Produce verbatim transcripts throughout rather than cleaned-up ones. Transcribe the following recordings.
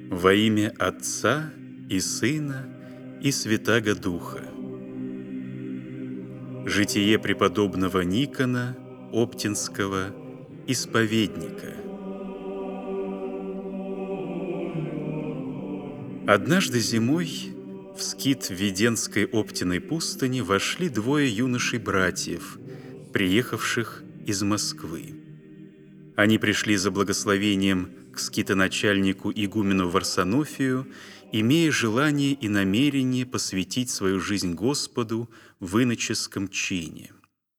Во имя Отца и Сына и Святаго Духа. Житие преподобного Никона, Оптинского, исповедника. Однажды зимой в скит в Веденской Оптиной пустыне вошли двое юношей-братьев, приехавших из Москвы. Они пришли за благословением к скитоначальнику игумену Варсонофию, имея желание и намерение посвятить свою жизнь Господу в иноческом чине.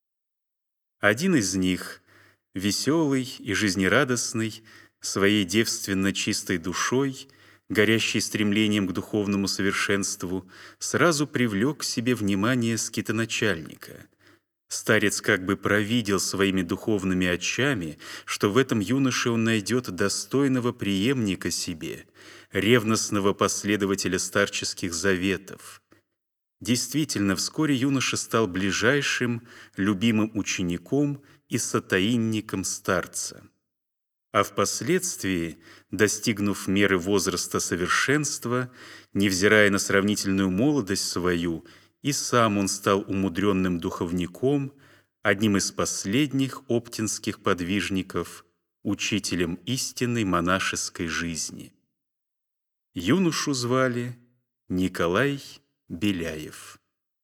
Один из них, веселый и жизнерадостный, своей девственно чистой душой, горящий стремлением к духовному совершенству, сразу привлек к себе внимание скитоначальника. Старец как бы провидел своими духовными очами, что в этом юноше он найдет достойного преемника себе, ревностного последователя старческих заветов. Действительно, вскоре юноша стал ближайшим, любимым учеником и сотаинником старца. А впоследствии, достигнув меры возраста совершенства, невзирая на сравнительную молодость свою, и сам он стал умудренным духовником, одним из последних оптинских подвижников, учителем истинной монашеской жизни. Юношу звали Николай Беляев.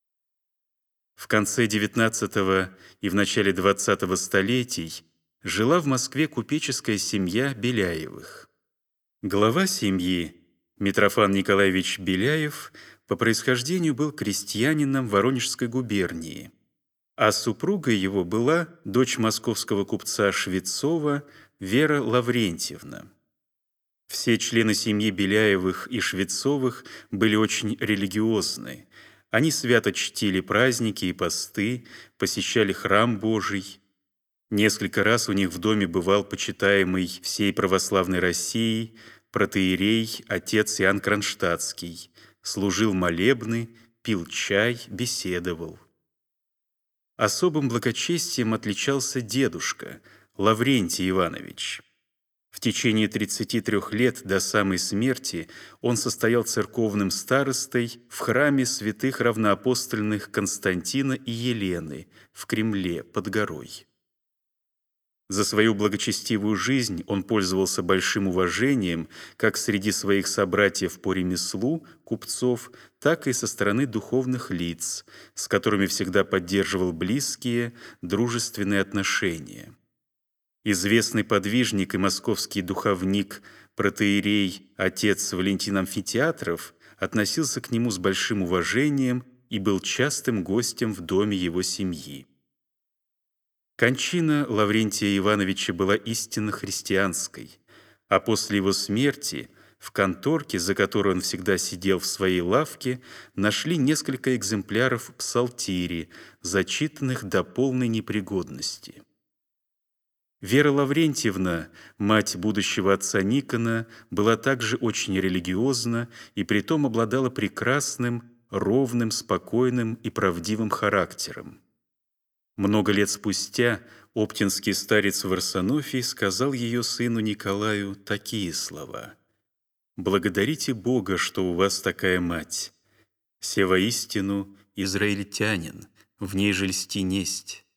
В конце девятнадцатого и в начале двадцатого столетий жила в Москве купеческая семья Беляевых. Глава семьи, Митрофан Николаевич Беляев, по происхождению был крестьянином Воронежской губернии, а супругой его была дочь московского купца Швецова Вера Лаврентьевна. Все члены семьи Беляевых и Швецовых были очень религиозны. Они свято чтили праздники и посты, посещали храм Божий. Несколько раз у них в доме бывал почитаемый всей православной Россией протоиерей отец Иоанн Кронштадтский, служил молебны, пил чай, беседовал. Особым благочестием отличался дедушка Лаврентий Иванович. В течение тридцати трёх лет до самой смерти он состоял церковным старостой в храме святых равноапостольных Константина и Елены в Кремле под горой. За свою благочестивую жизнь он пользовался большим уважением как среди своих собратьев по ремеслу, купцов, так и со стороны духовных лиц, с которыми всегда поддерживал близкие, дружественные отношения. Известный подвижник и московский духовник, протоиерей, отец Валентин Амфитеатров, относился к нему с большим уважением и был частым гостем в доме его семьи. Кончина Лаврентия Ивановича была истинно христианской, а после его смерти в конторке, за которой он всегда сидел в своей лавке, нашли несколько экземпляров псалтири, зачитанных до полной непригодности. Вера Лаврентьевна, мать будущего отца Никона, была также очень религиозна и притом обладала прекрасным, ровным, спокойным и правдивым характером. Много лет спустя оптинский старец Варсонофий сказал ее сыну Николаю такие слова: «Благодарите Бога, что у вас такая мать. Се воистину израильтянин, в ней же льсти несть».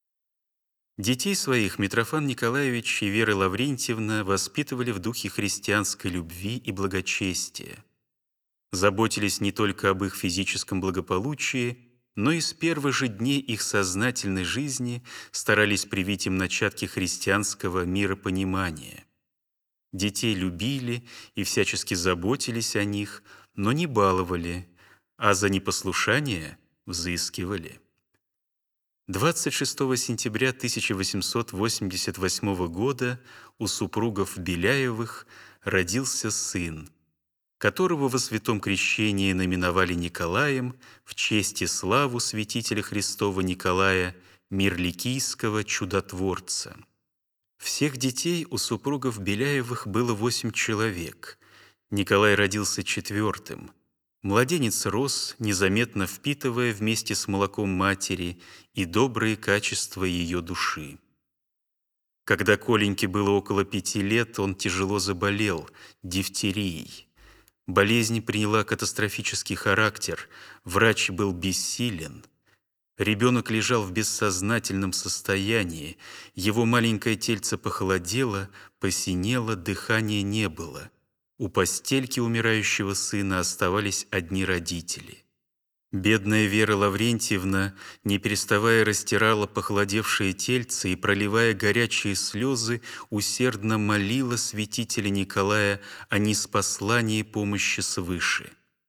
Детей своих Митрофан Николаевич и Вера Лаврентьевна воспитывали в духе христианской любви и благочестия. Заботились не только об их физическом благополучии, но и с первых же дней их сознательной жизни старались привить им начатки христианского миропонимания. Детей любили и всячески заботились о них, но не баловали, а за непослушание взыскивали. двадцать шестого сентября тысяча восемьсот восемьдесят восьмого года у супругов Беляевых родился сын, которого во святом крещении наименовали Николаем в честь и славу святителя Христова Николая, Мирликийского чудотворца. Всех детей у супругов Беляевых было восемь человек. Николай родился четвертым. Младенец рос, незаметно впитывая вместе с молоком матери и добрые качества ее души. Когда Коленьке было около пяти лет, он тяжело заболел дифтерией. Болезнь приняла катастрофический характер, врач был бессилен. Ребенок лежал в бессознательном состоянии, его маленькое тельце похолодело, посинело, дыхания не было. У постельки умирающего сына оставались одни родители. Бедная Вера Лаврентьевна, не переставая, растирала похолодевшее тельце и, проливая горячие слезы, усердно молила святителя Николая о ниспослании помощи свыше.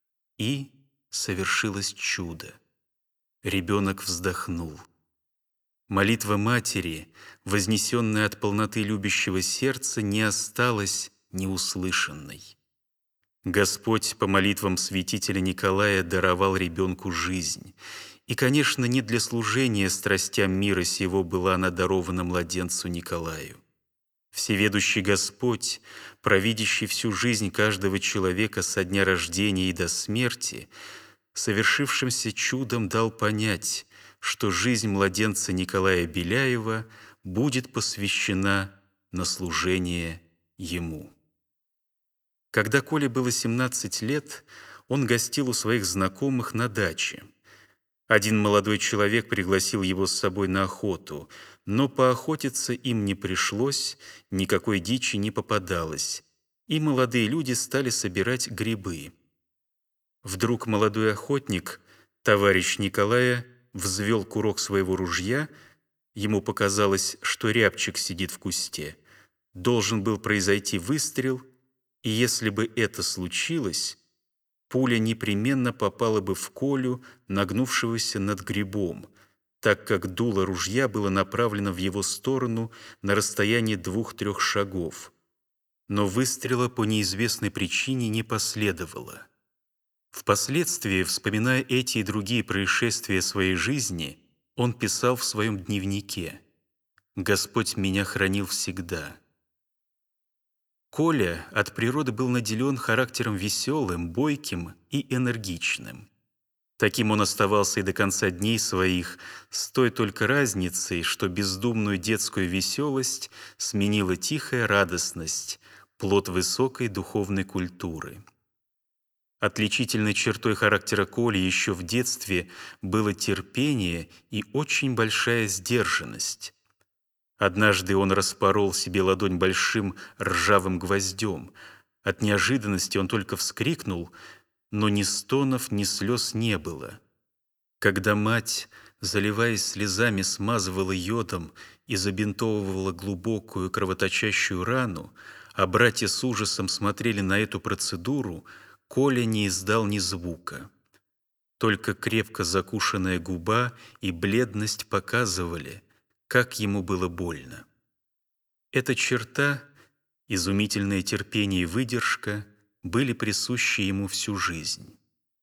И совершилось чудо. Ребенок вздохнул. Молитва матери, вознесенная от полноты любящего сердца, не осталась неуслышанной. Господь по молитвам святителя Николая даровал ребенку жизнь. И, конечно, не для служения страстям мира сего была она дарована младенцу Николаю. Всеведущий Господь, провидящий всю жизнь каждого человека со дня рождения и до смерти, совершившимся чудом дал понять, что жизнь младенца Николая Беляева будет посвящена на служение ему. Когда Коле было семнадцать лет, он гостил у своих знакомых на даче. Один молодой человек пригласил его с собой на охоту, но поохотиться им не пришлось, никакой дичи не попадалось, и молодые люди стали собирать грибы. Вдруг молодой охотник, товарищ Николая, взвел курок своего ружья, ему показалось, что рябчик сидит в кусте. Должен был произойти выстрел, и если бы это случилось, пуля непременно попала бы в Колю, нагнувшегося над грибом, так как дуло ружья было направлено в его сторону на расстоянии двух-трех шагов. Но выстрела по неизвестной причине не последовало. Впоследствии, вспоминая эти и другие происшествия своей жизни, он писал в своем дневнике: «Господь меня хранил всегда». Коля от природы был наделен характером веселым, бойким и энергичным. Таким он оставался и до конца дней своих, с той только разницей, что бездумную детскую веселость сменила тихая радостность, плод высокой духовной культуры. Отличительной чертой характера Коли еще в детстве было терпение и очень большая сдержанность. Однажды он распорол себе ладонь большим ржавым гвоздем. От неожиданности он только вскрикнул, но ни стонов, ни слез не было. Когда мать, заливаясь слезами, смазывала йодом и забинтовывала глубокую кровоточащую рану, а братья с ужасом смотрели на эту процедуру, Коля не издал ни звука. Только крепко закушенная губа и бледность показывали, как ему было больно. Эта черта, изумительное терпение и выдержка, были присущи ему всю жизнь.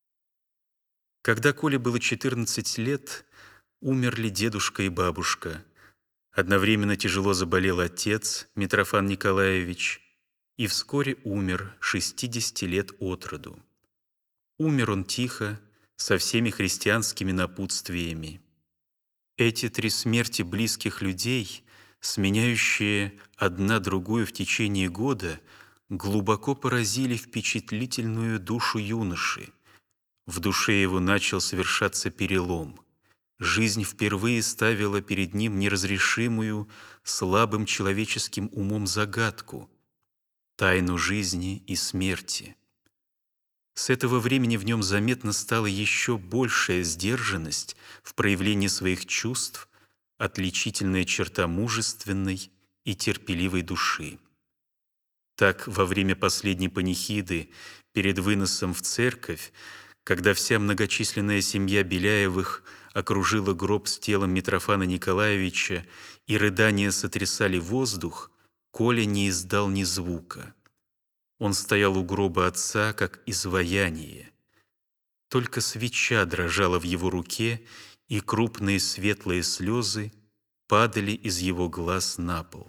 Когда Коле было четырнадцать лет, умерли дедушка и бабушка. Одновременно тяжело заболел отец, Митрофан Николаевич, и вскоре умер, шестидесяти лет от роду. Умер он тихо, со всеми христианскими напутствиями. Эти три смерти близких людей, сменяющие одна другую в течение года, глубоко поразили впечатлительную душу юноши. В душе его начал совершаться перелом. Жизнь впервые ставила перед ним неразрешимую, слабым человеческим умом загадку — тайну жизни и смерти. С этого времени в нем заметно стала еще большая сдержанность в проявлении своих чувств, отличительная черта мужественной и терпеливой души. Так, во время последней панихиды, перед выносом в церковь, когда вся многочисленная семья Беляевых окружила гроб с телом Митрофана Николаевича и рыдания сотрясали воздух, Коля не издал ни звука. Он стоял у гроба отца, как изваяние. Только свеча дрожала в его руке, и крупные светлые слезы падали из его глаз на пол.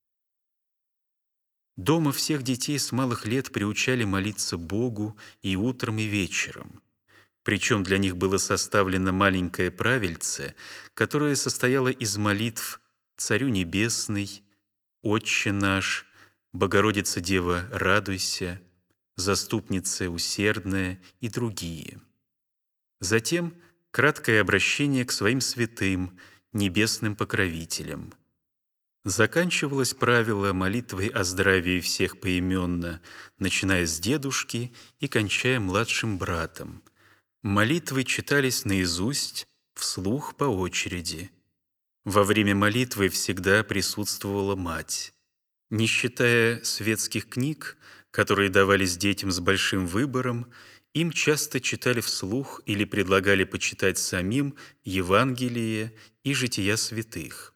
Дома всех детей с малых лет приучали молиться Богу и утром, и вечером. Причем для них было составлено маленькое правильце, которое состояло из молитв «Царю Небесный», «Отче наш», «Богородица Дева, радуйся», «Заступница усердная» и другие. Затем краткое обращение к своим святым, небесным покровителям. Заканчивалось правило молитвой о здравии всех поименно, начиная с дедушки и кончая младшим братом. Молитвы читались наизусть, вслух по очереди. Во время молитвы всегда присутствовала мать. Не считая светских книг, которые давались детям с большим выбором, им часто читали вслух или предлагали почитать самим Евангелие и жития святых.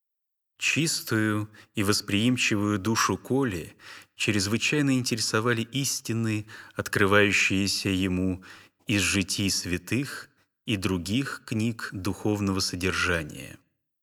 Чистую и восприимчивую душу Коли чрезвычайно интересовали истины, открывающиеся ему из житий святых и других книг духовного содержания.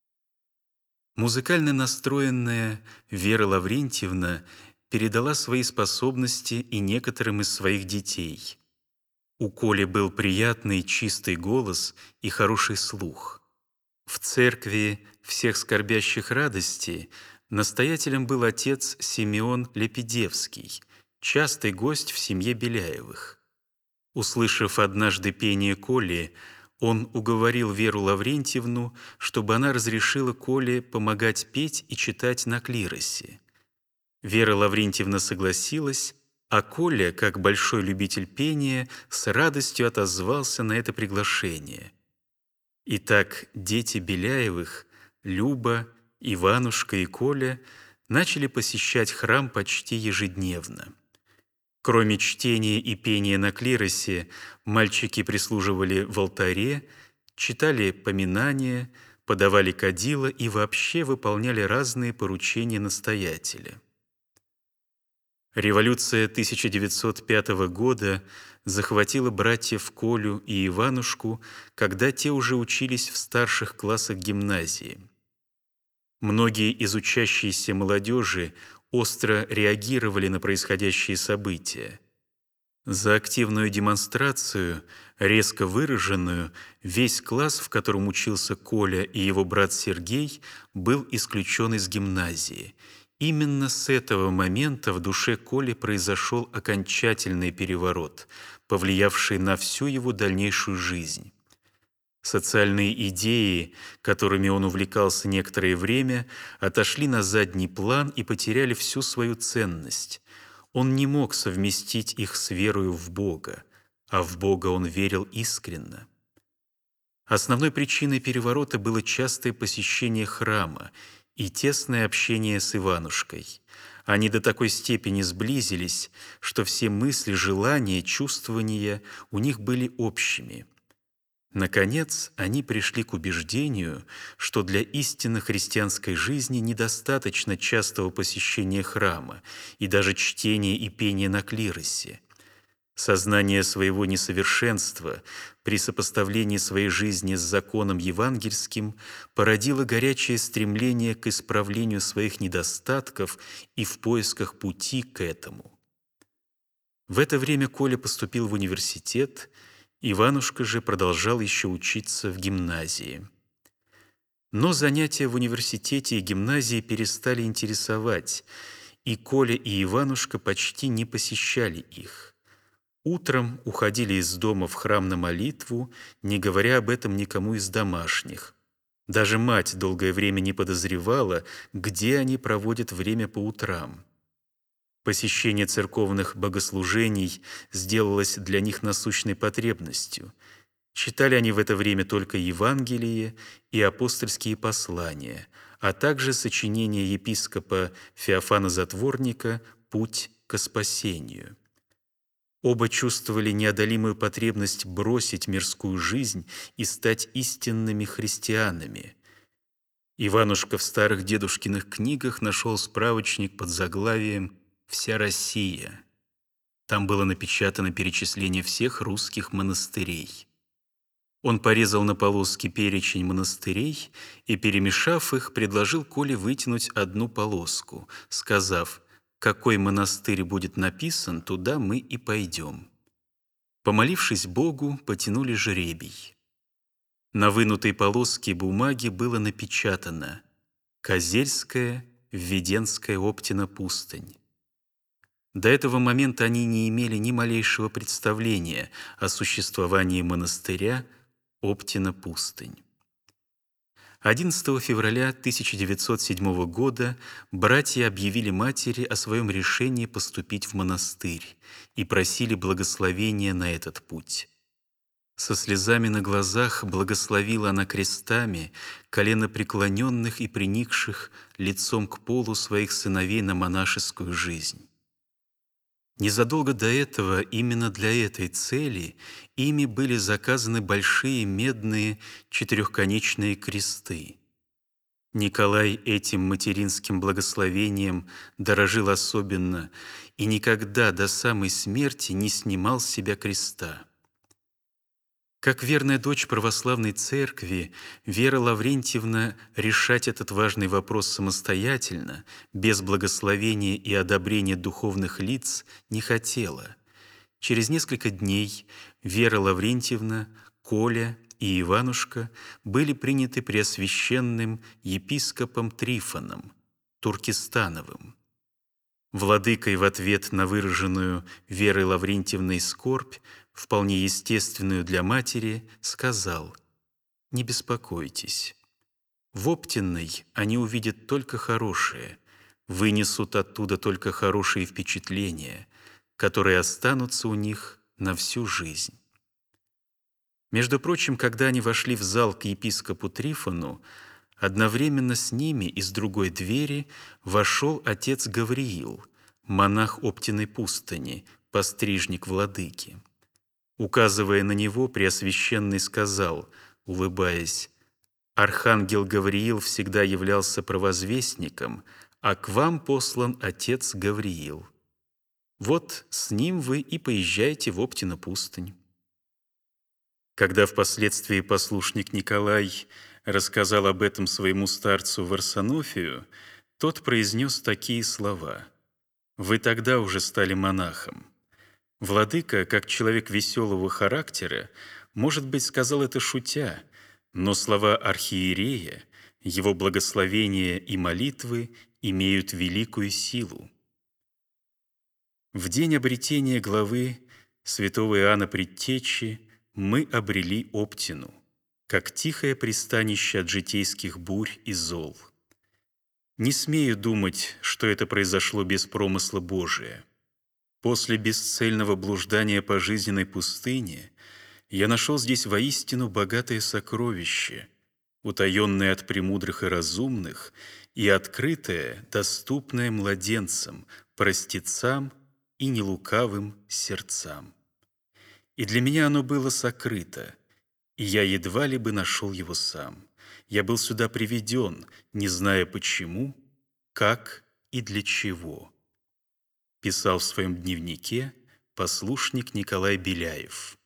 Музыкально настроенная Вера Лаврентьевна передала свои способности и некоторым из своих детей. У Коли был приятный чистый голос и хороший слух. В церкви всех скорбящих радости настоятелем был отец Симеон Лепидевский, частый гость в семье Беляевых. Услышав однажды пение Коли, он уговорил Веру Лаврентьевну, чтобы она разрешила Коле помогать петь и читать на клиросе. Вера Лаврентьевна согласилась, а Коля, как большой любитель пения, с радостью отозвался на это приглашение. Итак, дети Беляевых, Люба, Иванушка и Коля, начали посещать храм почти ежедневно. Кроме чтения и пения на клиросе, мальчики прислуживали в алтаре, читали поминания, подавали кадила и вообще выполняли разные поручения настоятеля. Революция тысяча девятьсот пятого года захватила братьев Колю и Иванушку, когда те уже учились в старших классах гимназии. Многие из учащейся молодежи остро реагировали на происходящие события. За активную демонстрацию, резко выраженную, весь класс, в котором учился Коля и его брат Сергей, был исключен из гимназии. Именно с этого момента в душе Коли произошел окончательный переворот, повлиявший на всю его дальнейшую жизнь. Социальные идеи, которыми он увлекался некоторое время, отошли на задний план и потеряли всю свою ценность. Он не мог совместить их с верою в Бога, а в Бога он верил искренно. Основной причиной переворота было частое посещение храма и тесное общение с Иванушкой. Они до такой степени сблизились, что все мысли, желания, чувствования у них были общими. Наконец, они пришли к убеждению, что для истинно христианской жизни недостаточно частого посещения храма и даже чтения и пения на клиросе. Сознание своего несовершенства при сопоставлении своей жизни с законом евангельским породило горячее стремление к исправлению своих недостатков и в поисках пути к этому. В это время Коля поступил в университет, Иванушка же продолжал еще учиться в гимназии. Но занятия в университете и гимназии перестали интересовать, и Коля и Иванушка почти не посещали их. Утром уходили из дома в храм на молитву, не говоря об этом никому из домашних. Даже мать долгое время не подозревала, где они проводят время по утрам. Посещение церковных богослужений сделалось для них насущной потребностью. Читали они в это время только Евангелие и апостольские послания, а также сочинение епископа Феофана Затворника «Путь ко спасению». Оба чувствовали неодолимую потребность бросить мирскую жизнь и стать истинными христианами. Иванушка в старых дедушкиных книгах нашел справочник под заглавием «Вся Россия». Там было напечатано перечисление всех русских монастырей. Он порезал на полоски перечень монастырей и, перемешав их, предложил Коле вытянуть одну полоску, сказав: «Какой монастырь будет написан, туда мы и пойдем». Помолившись Богу, потянули жребий. На вынутой полоске бумаги было напечатано: «Козельская в Веденская Оптина пустынь. До этого момента они не имели ни малейшего представления о существовании монастыря Оптина пустынь. одиннадцатого февраля тысяча девятьсот седьмого года братья объявили матери о своем решении поступить в монастырь и просили благословения на этот путь. Со слезами на глазах благословила она крестами коленопреклоненных и приникших лицом к полу своих сыновей на монашескую жизнь. Незадолго до этого именно для этой цели ими были заказаны большие медные четырехконечные кресты. Николай этим материнским благословением дорожил особенно и никогда до самой смерти не снимал с себя креста. Как верная дочь православной церкви, Вера Лаврентьевна решать этот важный вопрос самостоятельно, без благословения и одобрения духовных лиц, не хотела. Через несколько дней Вера Лаврентьевна, Коля и Иванушка были приняты преосвященным епископом Трифоном Туркестановым. Владыкой в ответ на выраженную Верой Лаврентьевной скорбь, вполне естественную для матери, сказал: «Не беспокойтесь. В Оптинной они увидят только хорошее, вынесут оттуда только хорошие впечатления, которые останутся у них на всю жизнь». Между прочим, когда они вошли в зал к епископу Трифону, одновременно с ними из другой двери вошел отец Гавриил, монах Оптиной пустыни, пострижник владыки. Указывая на него, Преосвященный сказал, улыбаясь: «Архангел Гавриил всегда являлся провозвестником, а к вам послан отец Гавриил. Вот с ним вы и поезжаете в Оптину пустынь». Когда впоследствии послушник Николай рассказал об этом своему старцу Варсонофию, тот произнес такие слова: «Вы тогда уже стали монахом». Владыка, как человек веселого характера, может быть, сказал это шутя, но слова архиерея, его благословения и молитвы имеют великую силу. В день обретения главы святого Иоанна Предтечи мы обрели Оптину, как тихое пристанище от житейских бурь и зол. Не смею думать, что это произошло без промысла Божия. После бесцельного блуждания по жизненной пустыне я нашел здесь воистину богатое сокровище, утаенное от премудрых и разумных и открытое, доступное младенцам, простецам и нелукавым сердцам. И для меня оно было сокрыто, и я едва ли бы нашел его сам. Я был сюда приведен, не зная почему, как и для чего. Писал в своем дневнике послушник Николай Беляев.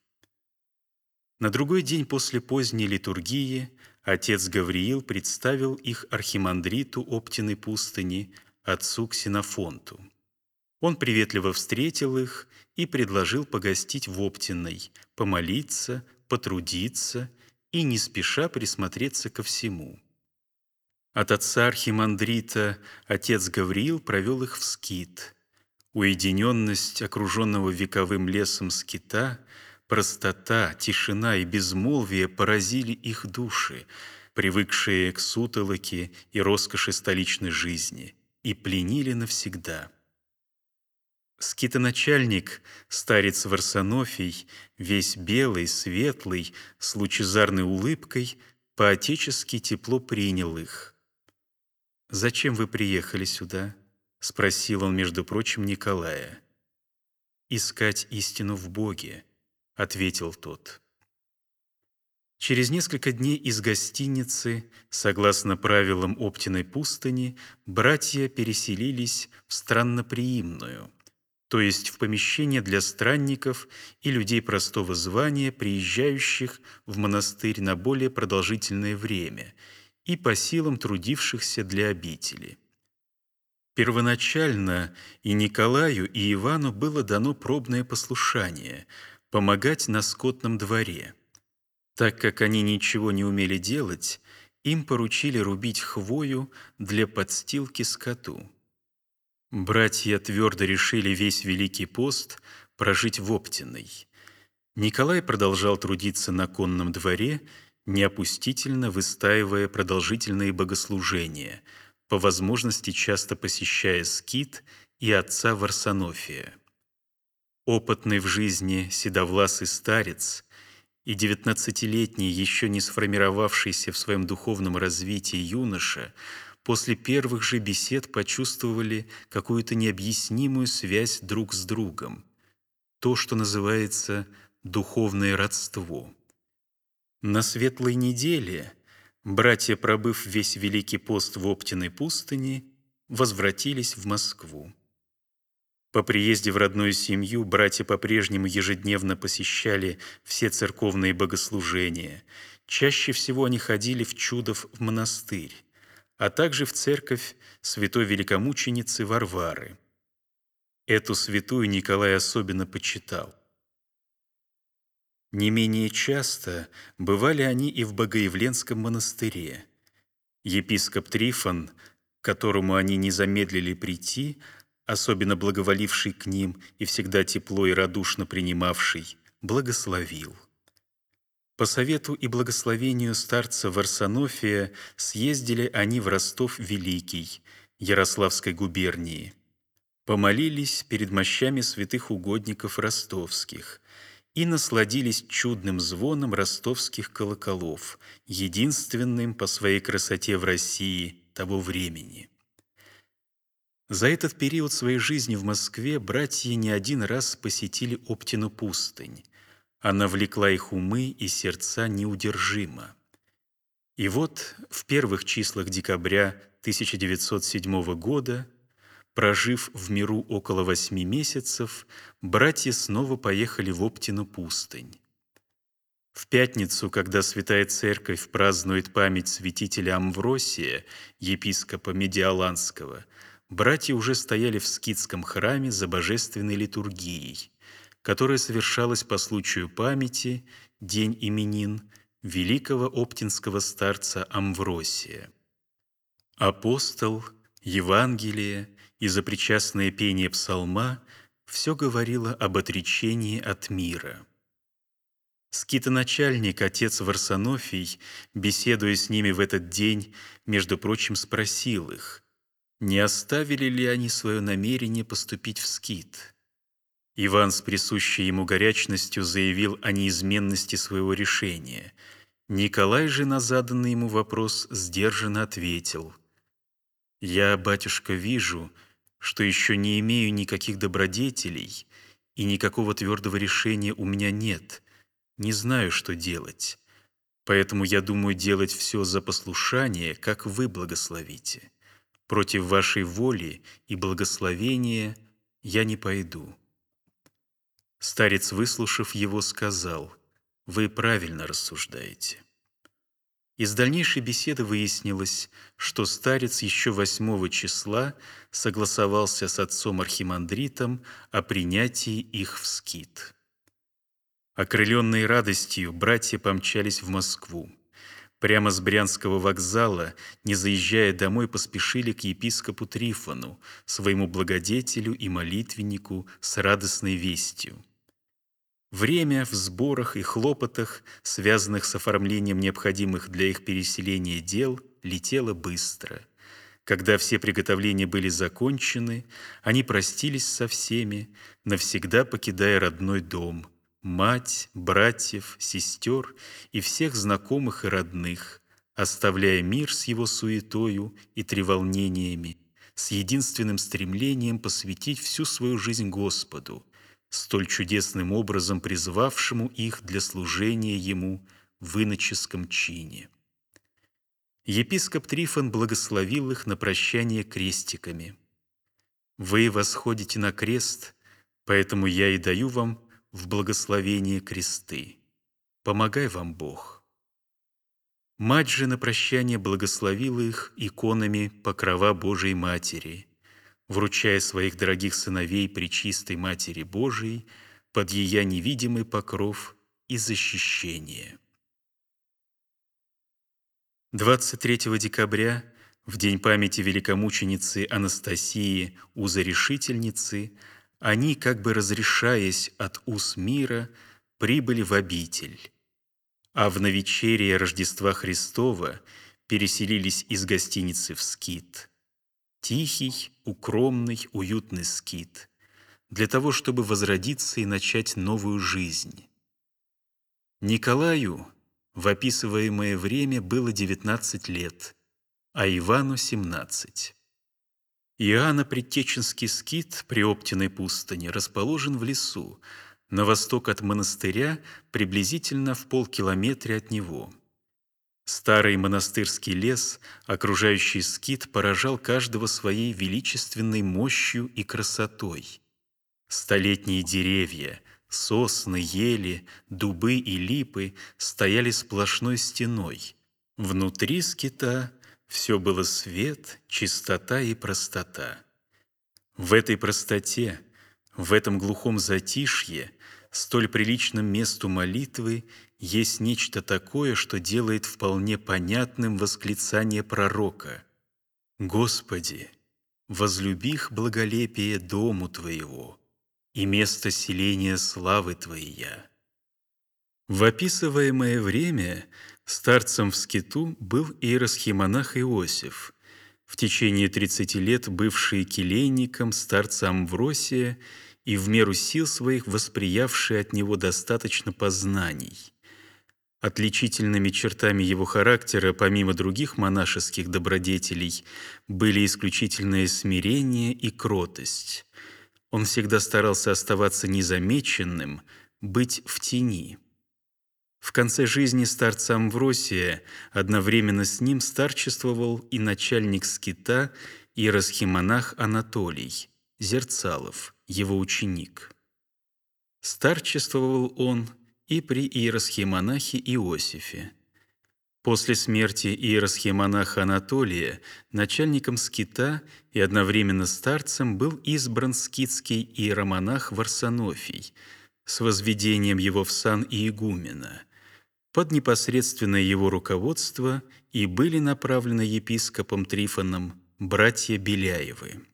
На другой день после поздней литургии отец Гавриил представил их архимандриту Оптиной пустыни, отцу Ксенофонту. Он приветливо встретил их и предложил погостить в Оптиной, помолиться, потрудиться и не спеша присмотреться ко всему. От отца архимандрита отец Гавриил провел их в скит. Уединенность окруженного вековым лесом скита, простота, тишина и безмолвие поразили их души, привыкшие к сутолоке и роскоши столичной жизни, и пленили навсегда. Скитоначальник, старец Варсонофий, весь белый, светлый, с лучезарной улыбкой, по-отечески тепло принял их. «Зачем вы приехали сюда?» — спросил он, между прочим, Николая. «Искать истину в Боге», — ответил тот. Через несколько дней из гостиницы, согласно правилам Оптиной пустыни, братья переселились в странноприимную, то есть в помещение для странников и людей простого звания, приезжающих в монастырь на более продолжительное время и по силам трудившихся для обители. Первоначально и Николаю, и Ивану было дано пробное послушание – помогать на скотном дворе. Так как они ничего не умели делать, им поручили рубить хвою для подстилки скоту. Братья твердо решили весь Великий пост прожить в Оптиной. Николай продолжал трудиться на конном дворе, неопустительно выстаивая продолжительные богослужения, по возможности часто посещая скит и отца Варсонофия. Опытный в жизни седовласый старец и девятнадцатилетний, еще не сформировавшийся в своем духовном развитии юноша после первых же бесед почувствовали какую-то необъяснимую связь друг с другом, то, что называется духовное родство. На Светлой неделе братья, пробыв весь Великий пост в Оптиной пустыне, возвратились в Москву. По приезде в родную семью братья по-прежнему ежедневно посещали все церковные богослужения. Чаще всего они ходили в Чудов в монастырь, а также в церковь святой великомученицы Варвары. Эту святую Николай особенно почитал. Не менее часто бывали они и в Богоявленском монастыре. Епископ Трифон, к которому они не замедлили прийти, особенно благоволивший к ним и всегда тепло и радушно принимавший, благословил. По совету и благословению старца Варсонофия съездили они в Ростов-Великий, Ярославской губернии, помолились перед мощами святых угодников ростовских и насладились чудным звоном ростовских колоколов, единственным по своей красоте в России того времени. За этот период своей жизни в Москве братья не один раз посетили Оптину пустынь. Она влекла их умы и сердца неудержимо. И вот в первых числах декабря тысяча девятьсот седьмого года, прожив в миру около восьми месяцев, братья снова поехали в Оптину пустынь. В пятницу, когда Святая Церковь празднует память святителя Амвросия, епископа Медиаланского, братья уже стояли в скитском храме за божественной литургией, которая совершалась по случаю памяти, день именин, великого оптинского старца Амвросия. Апостол, Евангелие и запричастное пение псалма все говорило об отречении от мира. Скитоначальник, отец Варсонофий, беседуя с ними в этот день, между прочим, спросил их, не оставили ли они свое намерение поступить в скит. Иван с присущей ему горячностью заявил о неизменности своего решения. Николай же на заданный ему вопрос сдержанно ответил: «Я, батюшка, вижу, что еще не имею никаких добродетелей, и никакого твердого решения у меня нет, не знаю, что делать. Поэтому я думаю делать все за послушание, как вы благословите. Против вашей воли и благословения я не пойду». Старец, выслушав его, сказал: «Вы правильно рассуждаете». Из дальнейшей беседы выяснилось, что старец еще восьмого числа согласовался с отцом-архимандритом о принятии их в скит. Окрыленные радостью, братья помчались в Москву. Прямо с Брянского вокзала, не заезжая домой, поспешили к епископу Трифону, своему благодетелю и молитвеннику, с радостной вестью. Время в сборах и хлопотах, связанных с оформлением необходимых для их переселения дел, летело быстро. Когда все приготовления были закончены, они простились со всеми, навсегда покидая родной дом, мать, братьев, сестер и всех знакомых и родных, оставляя мир с его суетою и треволнениями, с единственным стремлением посвятить всю свою жизнь Господу, столь чудесным образом призвавшему их для служения Ему в иноческом чине. Епископ Трифон благословил их на прощание крестиками. «Вы восходите на крест, поэтому я и даю вам в благословение кресты. Помогай вам Бог». Мать же на прощание благословила их иконами покрова Божией Матери, вручая своих дорогих сыновей Пречистой Матери Божией под ея невидимый покров и защищение. двадцать третьего декабря, в день памяти великомученицы Анастасии Узорешительницы, они, как бы разрешаясь от уз мира, прибыли в обитель, а в навечерие Рождества Христова переселились из гостиницы в скит. Тихий, укромный, уютный скит, для того, чтобы возродиться и начать новую жизнь. Николаю в описываемое время было девятнадцать лет, а Ивану — семнадцать. Иоанно-Предтеченский скит при Оптиной пустыне расположен в лесу, на восток от монастыря, приблизительно в полкилометре от него. Старый монастырский лес, окружающий скит, поражал каждого своей величественной мощью и красотой. Столетние деревья, сосны, ели, дубы и липы стояли сплошной стеной. Внутри скита все было свет, чистота и простота. В этой простоте, в этом глухом затишье, столь приличном месту молитвы, есть нечто такое, что делает вполне понятным восклицание пророка: «Господи, возлюбих благолепие дому Твоего и место селения славы Твоя». В описываемое время старцем в скиту был иеросхимонах Иосиф, в течение тридцати лет бывший келейником старца Амвросия и в меру сил своих восприявший от него достаточно познаний. Отличительными чертами его характера, помимо других монашеских добродетелей, были исключительное смирение и кротость. Он всегда старался оставаться незамеченным, быть в тени. В конце жизни старца Амвросия одновременно с ним старчествовал и начальник скита, иеросхимонах Анатолий Зерцалов, его ученик. Старчествовал он и при иеросхимонахе Иосифе. После смерти иеросхимонаха Анатолия начальником скита и одновременно старцем был избран скитский иеромонах Варсонофий с возведением его в сан иегумена. Под непосредственное его руководство и были направлены епископом Трифоном братья Беляевы.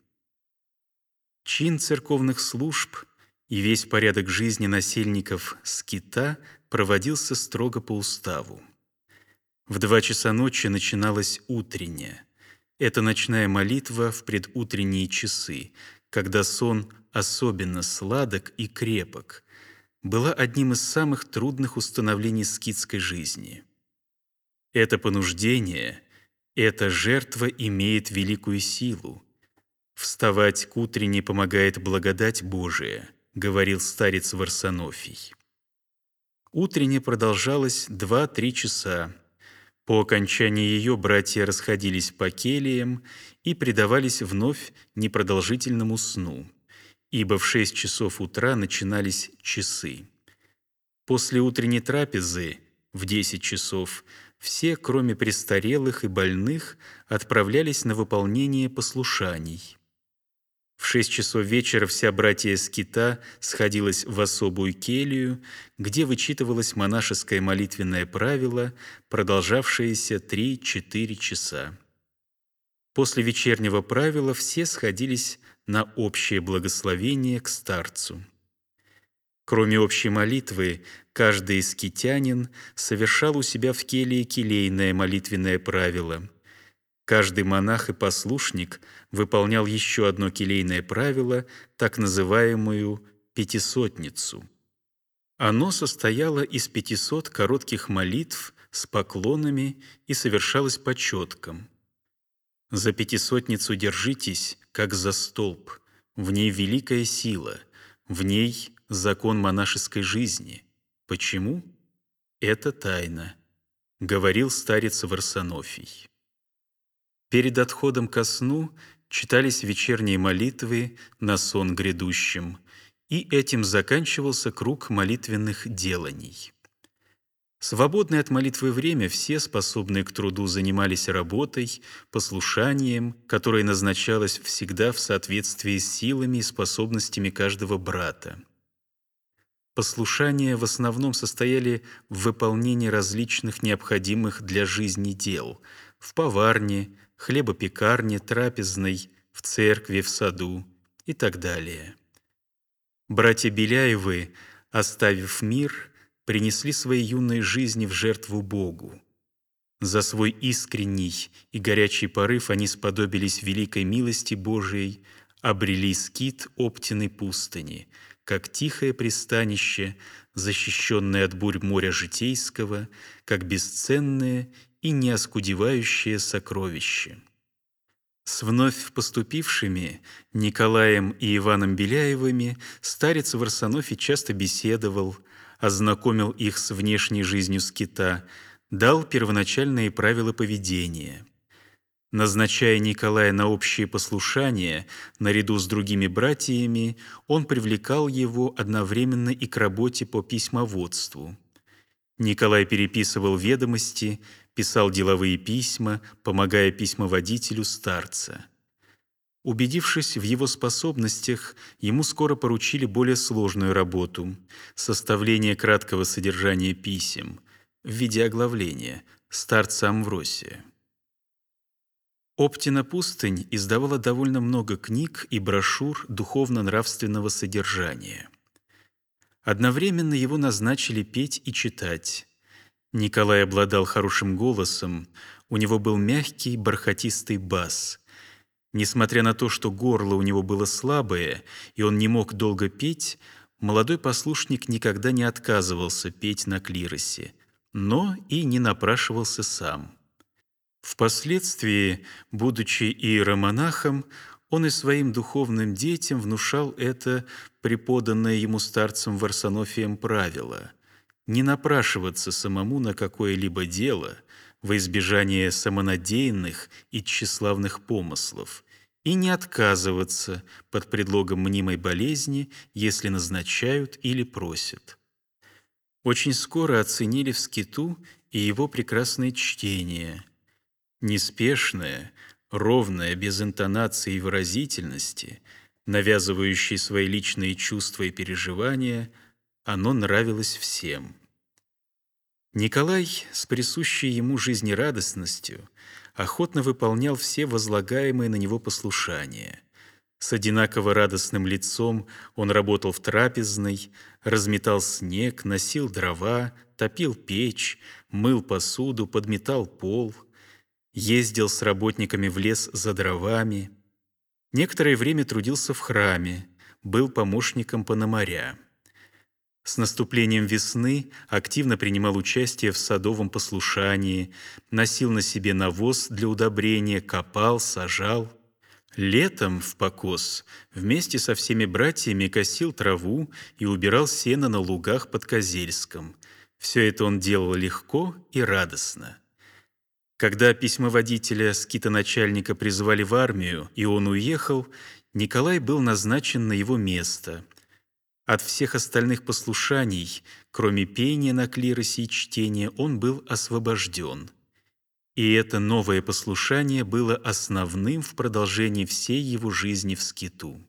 Чин церковных служб и весь порядок жизни насельников скита проводился строго по уставу. В два часа ночи начиналась утренняя. Это ночная молитва в предутренние часы, когда сон особенно сладок и крепок, была одним из самых трудных установлений скитской жизни. Это понуждение, эта жертва имеет великую силу. «Вставать к утренней помогает благодать Божия», — говорил старец Варсонофий. Утренняя продолжалась два-три часа. По окончании ее братья расходились по кельям и предавались вновь непродолжительному сну, ибо в шесть часов утра начинались часы. После утренней трапезы в десять часов все, кроме престарелых и больных, отправлялись на выполнение послушаний. В шесть часов вечера вся братья скита сходилась в особую келью, где вычитывалось монашеское молитвенное правило, продолжавшееся три-четыре часа. После вечернего правила все сходились на общее благословение к старцу. Кроме общей молитвы, каждый скитянин совершал у себя в келье келейное молитвенное правило. Каждый монах и послушник выполнял еще одно келейное правило, так называемую «пятисотницу». Оно состояло из пятисот коротких молитв с поклонами и совершалось по четкам. «За пятисотницу держитесь, как за столб, в ней великая сила, в ней закон монашеской жизни. Почему? Это тайна», — говорил старец Варсонофий. Перед отходом ко сну читались вечерние молитвы на сон грядущим, и этим заканчивался круг молитвенных деланий. Свободное от молитвы время все, способные к труду, занимались работой, послушанием, которое назначалось всегда в соответствии с силами и способностями каждого брата. послушания в основном состояли в выполнении различных необходимых для жизни дел в поварне, хлебопекарне, трапезной, в церкви, в саду и так далее. Братья Беляевы, оставив мир, принесли свои юные жизни в жертву Богу. За свой искренний и горячий порыв они сподобились великой милости Божией, обрели скит Оптиной пустыни, как тихое пристанище, защищенное от бурь моря житейского, как бесценное и неоскудевающее сокровище. С вновь поступившими Николаем и Иваном Беляевыми старец Варсонофий часто беседовал, ознакомил их с внешней жизнью скита, дал первоначальные правила поведения. Назначая Николая на общее послушание, наряду с другими братьями, он привлекал его одновременно и к работе по письмоводству. Николай переписывал ведомости, писал деловые письма, помогая письмоводителю старца. Убедившись в его способностях, ему скоро поручили более сложную работу – составление краткого содержания писем в виде оглавления старца Амвросия. Оптина пустынь издавала довольно много книг и брошюр духовно-нравственного содержания. Одновременно его назначили петь и читать. Николай обладал хорошим голосом, у него был мягкий, бархатистый бас. Несмотря на то, что горло у него было слабое, и он не мог долго петь, молодой послушник никогда не отказывался петь на клиросе, но и не напрашивался сам. Впоследствии, будучи иеромонахом, он и своим духовным детям внушал это преподанное ему старцем Варсонофием правило – не напрашиваться самому на какое-либо дело во избежание самонадеянных и тщеславных помыслов и не отказываться под предлогом мнимой болезни, если назначают или просят. Очень скоро оценили в скиту и его прекрасное чтение. Неспешное, ровное, без интонации и выразительности, навязывающее свои личные чувства и переживания, оно нравилось всем. Николай с присущей ему жизнерадостностью охотно выполнял все возлагаемые на него послушания. С одинаково радостным лицом он работал в трапезной, разметал снег, носил дрова, топил печь, мыл посуду, подметал пол, ездил с работниками в лес за дровами. Некоторое время трудился в храме, был помощником пономаря. С наступлением весны активно принимал участие в садовом послушании, носил на себе навоз для удобрения, копал, сажал. Летом в покос вместе со всеми братьями косил траву и убирал сено на лугах под Козельском. Все это он делал легко и радостно. Когда письмоводителя скитоначальника призвали в армию, и он уехал, Николай был назначен на его место. От всех остальных послушаний, кроме пения на клиросе и чтения, он был освобожден. И это новое послушание было основным в продолжении всей его жизни в скиту.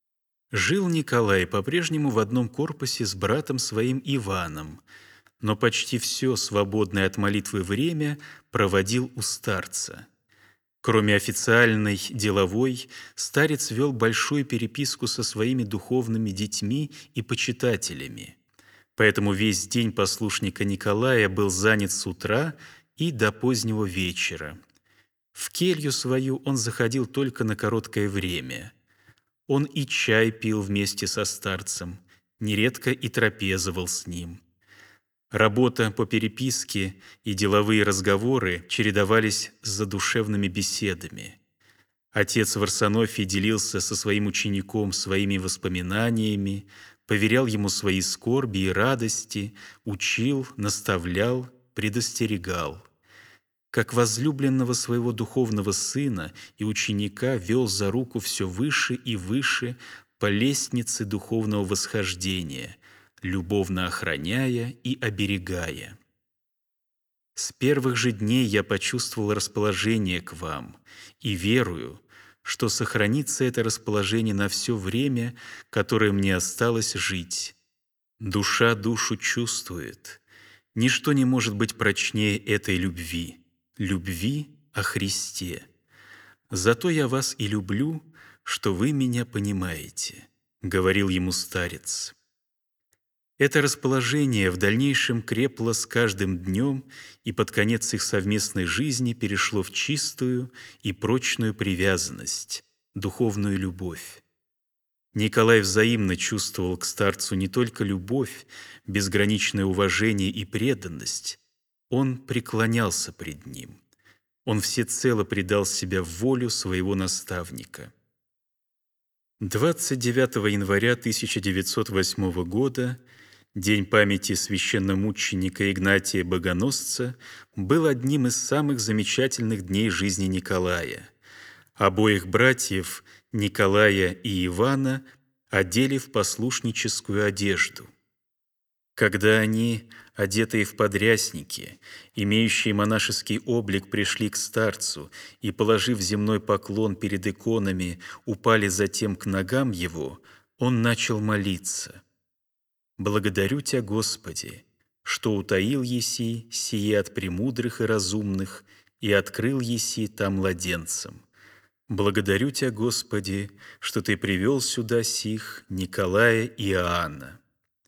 Жил Николай по-прежнему в одном корпусе с братом своим Иваном, но почти все свободное от молитвы время проводил у старца. Кроме официальной, деловой, старец вел большую переписку со своими духовными детьми и почитателями. Поэтому весь день послушника Николая был занят с утра и до позднего вечера. В келью свою он заходил только на короткое время. Он и чай пил вместе со старцем, нередко и трапезовал с ним. Работа по переписке и деловые разговоры чередовались с задушевными беседами. Отец Варсонофий делился со своим учеником своими воспоминаниями, поверял ему свои скорби и радости, учил, наставлял, предостерегал. Как возлюбленного своего духовного сына и ученика вел за руку все выше и выше по лестнице духовного восхождения, любовно охраняя и оберегая. С первых же дней я почувствовал расположение к вам и верую, что сохранится это расположение на все время, которое мне осталось жить. Душа душу чувствует. Ничто не может быть прочнее этой любви, любви о Христе. Зато я вас и люблю, что вы меня понимаете, говорил ему старец. Это расположение в дальнейшем крепло с каждым днем и под конец их совместной жизни перешло в чистую и прочную привязанность, духовную любовь. Николай взаимно чувствовал к старцу не только любовь, безграничное уважение и преданность. Он преклонялся пред ним. Он всецело предал себя в волю своего наставника. двадцать девятого января тысяча девятьсот восьмого года, день памяти священномученика Игнатия Богоносца, был одним из самых замечательных дней жизни Николая. Обоих братьев, Николая и Ивана, одели в послушническую одежду. Когда они, одетые в подрясники, имеющие монашеский облик, пришли к старцу и, положив земной поклон перед иконами, упали затем к ногам его, он начал молиться. «Благодарю Тя, Господи, что утаил еси сие от премудрых и разумных и открыл еси там младенцам. Благодарю Тя, Господи, что Ты привел сюда сих Николая и Иоанна».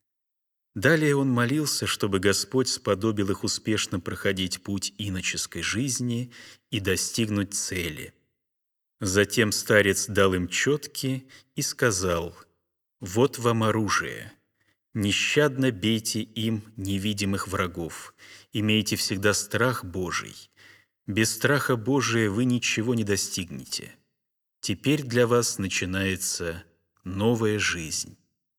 Далее он молился, чтобы Господь сподобил их успешно проходить путь иноческой жизни и достигнуть цели. Затем старец дал им четки и сказал: «Вот вам оружие. Нещадно бейте им невидимых врагов. Имейте всегда страх Божий. Без страха Божия вы ничего не достигнете. Теперь для вас начинается новая жизнь».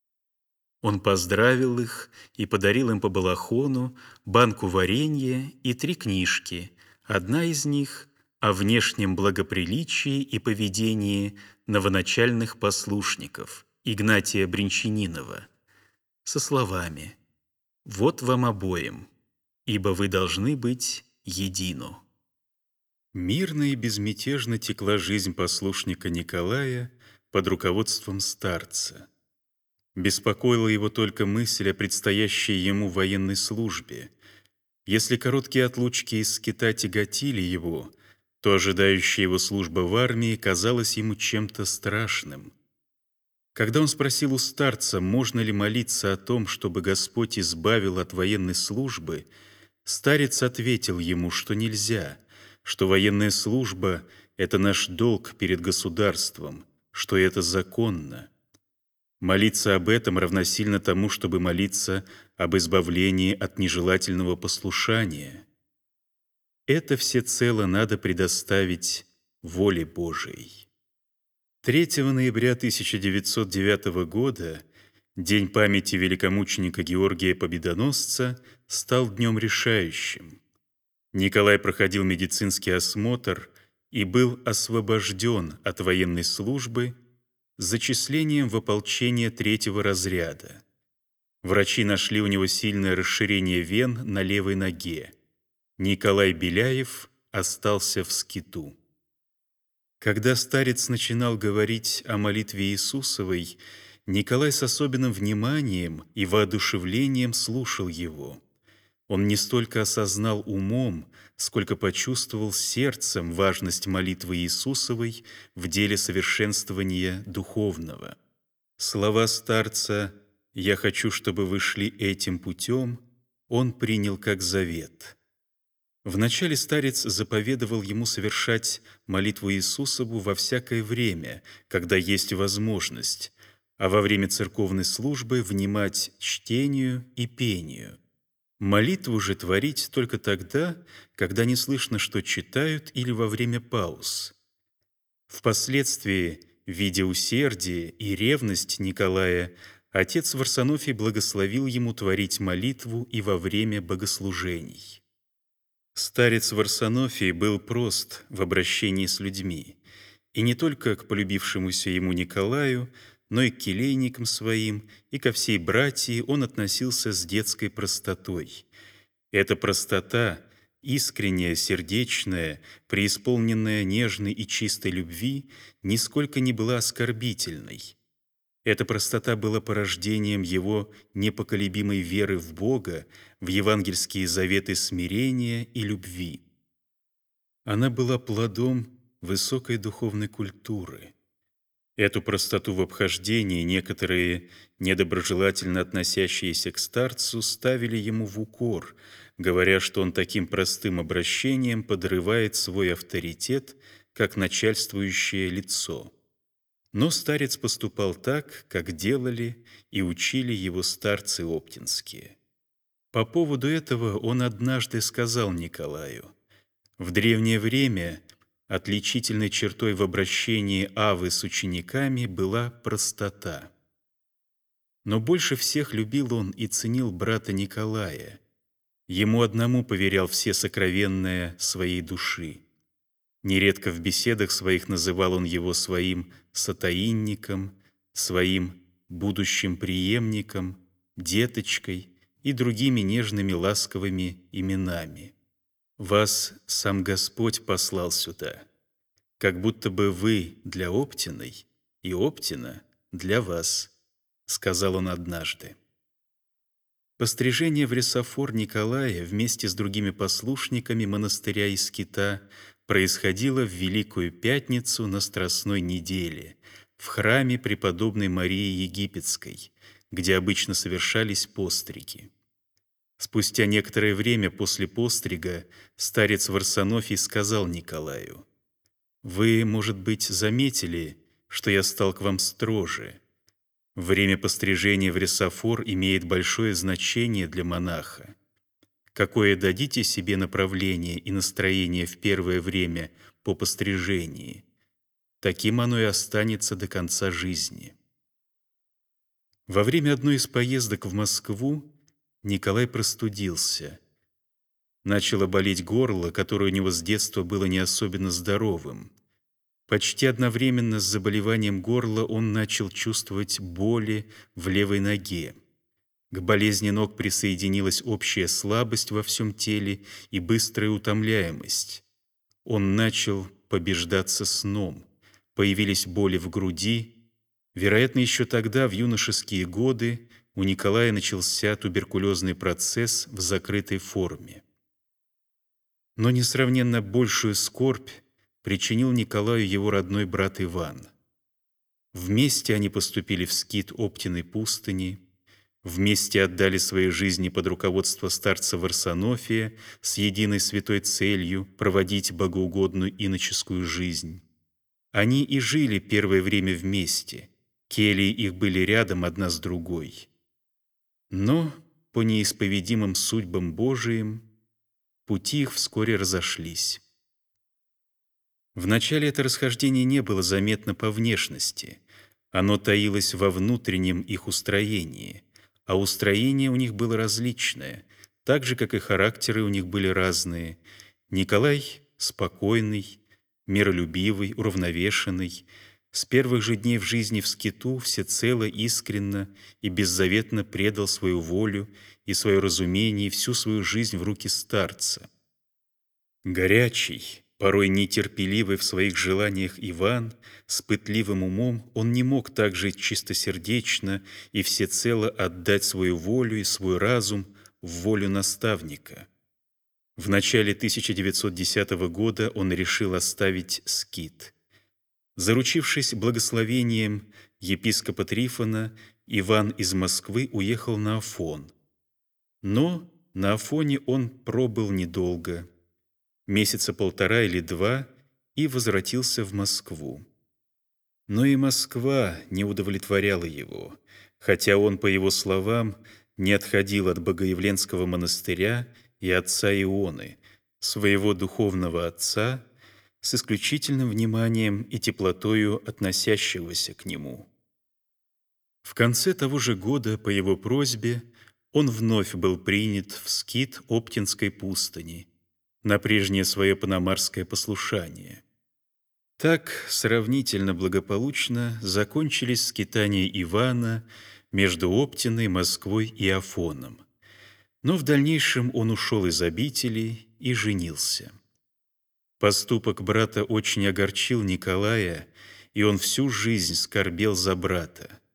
Он поздравил их и подарил им по балахону, банку варенья и три книжки. Одна из них о внешнем благоприличии и поведении новоначальных послушников Игнатия Бринчанинова со словами: «Вот вам обоим, ибо вы должны быть едино». Мирно и безмятежно текла жизнь послушника Николая под руководством старца. Беспокоила его только мысль о предстоящей ему военной службе. Если короткие отлучки из скита тяготили его, то ожидающая его служба в армии казалась ему чем-то страшным. Когда он спросил у старца, можно ли молиться о том, чтобы Господь избавил от военной службы, старец ответил ему, что нельзя, что военная служба — это наш долг перед государством, что это законно. Молиться об этом равносильно тому, чтобы молиться об избавлении от нежелательного послушания. Это всецело надо предоставить воле Божией. третьего ноября тысяча девятьсот девятого года, день памяти великомученика Георгия Победоносца, стал днем решающим. Николай проходил медицинский осмотр и был освобожден от военной службы зачислением в ополчение третьего разряда. Врачи нашли у него сильное расширение вен на левой ноге. Николай Беляев остался в скиту. Когда старец начинал говорить о молитве Иисусовой, Николай с особенным вниманием и воодушевлением слушал его. Он не столько осознал умом, сколько почувствовал сердцем важность молитвы Иисусовой в деле совершенствования духовного. Слова старца «Я хочу, чтобы вы шли этим путем» он принял как завет. Вначале старец заповедовал ему совершать молитву Иисусову во всякое время, когда есть возможность, а во время церковной службы внимать чтению и пению. Молитву же творить только тогда, когда не слышно, что читают, или во время пауз. Впоследствии, видя усердие и ревность Николая, отец Варсонофий благословил ему творить молитву и во время богослужений. Старец Варсонофий был прост в обращении с людьми, и не только к полюбившемуся ему Николаю, но и к келейникам своим, и ко всей братии он относился с детской простотой. Эта простота, искренняя, сердечная, преисполненная нежной и чистой любви, нисколько не была оскорбительной. Эта простота была порождением его непоколебимой веры в Бога, в евангельские заветы смирения и любви. Она была плодом высокой духовной культуры. Эту простоту в обхождении некоторые, недоброжелательно относящиеся к старцу, ставили ему в укор, говоря, что он таким простым обращением подрывает свой авторитет как начальствующее лицо. Но старец поступал так, как делали и учили его старцы оптинские. По поводу этого он однажды сказал Николаю: «В древнее время отличительной чертой в обращении Аввы с учениками была простота. Но больше всех любил он и ценил брата Николая. Ему одному поверял все сокровенное своей души. Нередко в беседах своих называл он его своим сотаинником, своим будущим преемником, деточкой и другими нежными ласковыми именами. Вас сам Господь послал сюда, как будто бы вы для Оптиной и Оптина для вас», — сказал он однажды. Пострижение в ресофор Николая вместе с другими послушниками монастыря и скита происходило в Великую Пятницу на Страстной неделе в храме преподобной Марии Египетской, где обычно совершались постриги. Спустя некоторое время после пострига старец Варсонофий сказал Николаю: «Вы, может быть, заметили, что я стал к вам строже. Время пострижения в ресофор имеет большое значение для монаха. Какое дадите себе направление и настроение в первое время по пострижении, таким оно и останется до конца жизни». Во время одной из поездок в Москву Николай простудился. Начало болеть горло, которое у него с детства было не особенно здоровым. Почти одновременно с заболеванием горла он начал чувствовать боли в левой ноге. К болезни ног присоединилась общая слабость во всем теле и быстрая утомляемость. Он начал побеждаться сном. Появились боли в груди. Вероятно, еще тогда, в юношеские годы, у Николая начался туберкулезный процесс в закрытой форме. Но несравненно большую скорбь причинил Николаю его родной брат Иван. Вместе они поступили в скит Оптиной пустыни, вместе отдали свои жизни под руководство старца Варсонофия с единой святой целью проводить богоугодную иноческую жизнь. Они и жили первое время вместе, кельи их были рядом одна с другой. Но по неисповедимым судьбам Божиим пути их вскоре разошлись. Вначале это расхождение не было заметно по внешности. Оно таилось во внутреннем их устроении, а устроение у них было различное, так же, как и характеры у них были разные. Николай спокойный, миролюбивый, уравновешенный, с первых же дней в жизни в скиту всецело искренно и беззаветно предал свою волю и свое разумение и всю свою жизнь в руки старца. Горячий, порой нетерпеливый в своих желаниях Иван, с пытливым умом, он не мог так же чистосердечно и всецело отдать свою волю и свой разум в волю наставника. В начале тысяча девятьсот десятого года он решил оставить скит. Заручившись благословением епископа Трифона, Иван из Москвы уехал на Афон. Но на Афоне он пробыл недолго, месяца полтора или два, и возвратился в Москву. Но и Москва не удовлетворяла его, хотя он, по его словам, не отходил от Богоявленского монастыря и отца Ионы, своего духовного отца, с исключительным вниманием и теплотою относящегося к нему. В конце того же года, по его просьбе, он вновь был принят в скит Оптинской пустыни на прежнее свое панамарское послушание. Так сравнительно благополучно закончились скитания Ивана между Оптиной, Москвой и Афоном. Но в дальнейшем он ушел из обители и женился. Поступок брата очень огорчил Николая, и он всю жизнь скорбел за брата.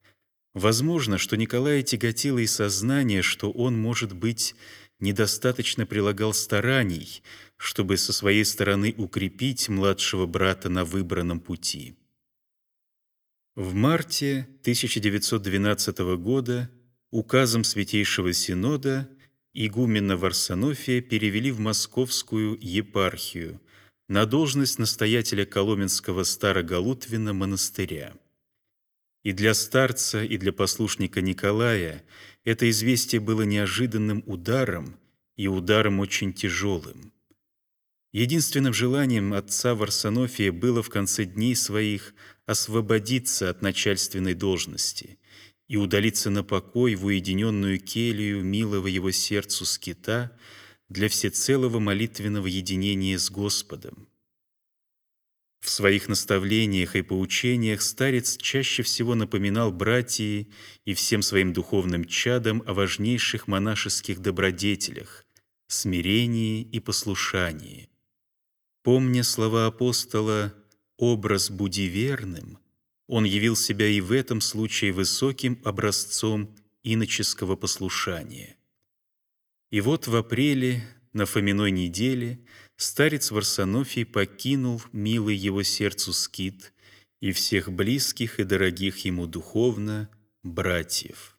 Возможно, что Николая тяготило и сознание, что он, может быть, недостаточно прилагал стараний, чтобы со своей стороны укрепить младшего брата на выбранном пути. В марте тысяча девятьсот двенадцатого года указом Святейшего Синода игумена Варсонофия перевели в Московскую епархию на должность настоятеля Коломенского Староголутвина монастыря. И для старца, и для послушника Николая это известие было неожиданным ударом, и ударом очень тяжелым. Единственным желанием отца Варсонофия было в конце дней своих освободиться от начальственной должности и удалиться на покой в уединенную келью милого его сердцу скита для всецелого молитвенного единения с Господом. В своих наставлениях и поучениях старец чаще всего напоминал братьям и всем своим духовным чадам о важнейших монашеских добродетелях – смирении и послушании. Помня слова апостола «образ буди верным», он явил себя и в этом случае высоким образцом иноческого послушания. И вот в апреле, на Фоминой неделе, старец Варсонофий покинул милый его сердцу скит и всех близких и дорогих ему духовно братьев.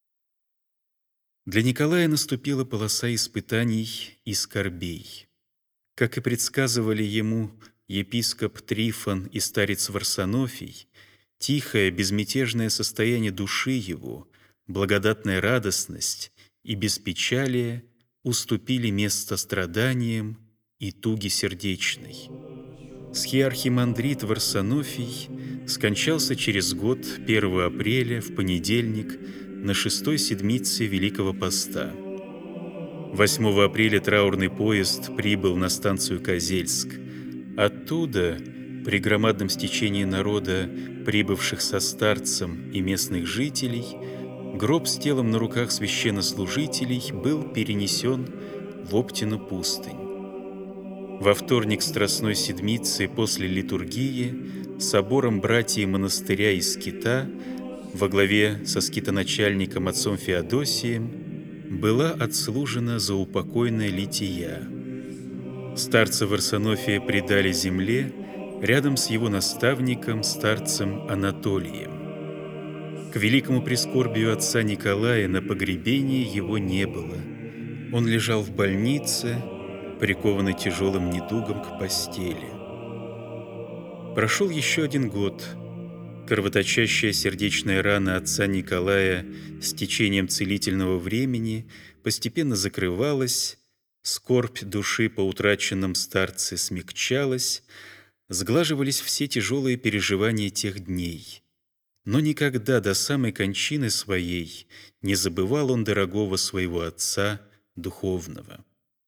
Для Николая наступила полоса испытаний и скорбей. Как и предсказывали ему епископ Трифон и старец Варсонофий, тихое, безмятежное состояние души его, благодатная радостность и беспечалие уступили место страданиям и туге сердечной. Схиархимандрит Варсонофий скончался через год, первого апреля, в понедельник, на шестой седмице Великого Поста. восьмого апреля траурный поезд прибыл на станцию Козельск. Оттуда, при громадном стечении народа, прибывших со старцем и местных жителей, гроб с телом на руках священнослужителей был перенесен в Оптину пустынь. Во вторник Страстной Седмицы после литургии собором братьев монастыря и скита во главе со скитоначальником отцом Феодосием была отслужена заупокойная лития. Старца Варсонофия предали земле рядом с его наставником, старцем Анатолием. К великому прискорбию отца Николая на погребении его не было. Он лежал в больнице, прикованный тяжелым недугом к постели. Прошел еще один год. Кровоточащая сердечная рана отца Николая с течением целительного времени постепенно закрывалась, скорбь души по утраченном старце смягчалась, сглаживались все тяжелые переживания тех дней. Но никогда до самой кончины своей не забывал он дорогого своего отца духовного.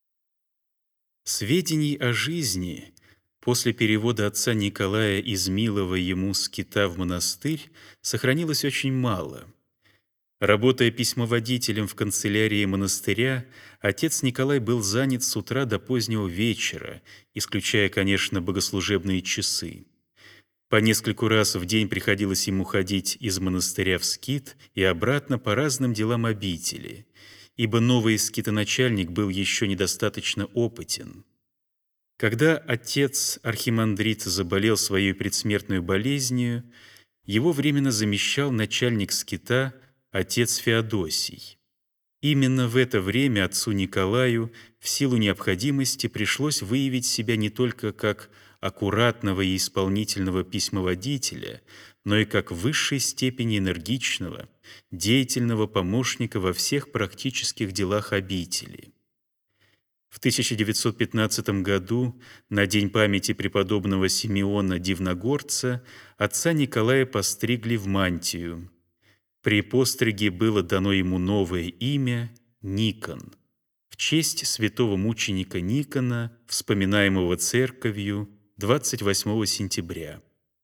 Сведений о жизни после перевода отца Николая из милого ему скита в монастырь сохранилось очень мало. Работая письмоводителем в канцелярии монастыря, отец Николай был занят с утра до позднего вечера, исключая, конечно, богослужебные часы. По нескольку раз в день приходилось ему ходить из монастыря в скит и обратно по разным делам обители, ибо новый скитоначальник был еще недостаточно опытен. Когда отец архимандрит заболел своей предсмертной болезнью, его временно замещал начальник скита отец Феодосий. Именно в это время отцу Николаю в силу необходимости пришлось выявить себя не только как аккуратного и исполнительного письмоводителя, но и как в высшей степени энергичного, деятельного помощника во всех практических делах обители. В тысяча девятьсот пятнадцатом году, на день памяти преподобного Симеона Дивногорца, отца Николая постригли в мантию. При постриге было дано ему новое имя Никон, в честь святого мученика Никона, вспоминаемого церковью двадцать восьмого сентября.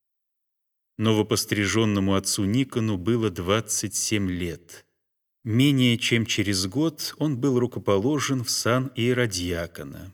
Новопостриженному отцу Никону было двадцать семь лет. Менее чем через год он был рукоположен в сан иеродьякона.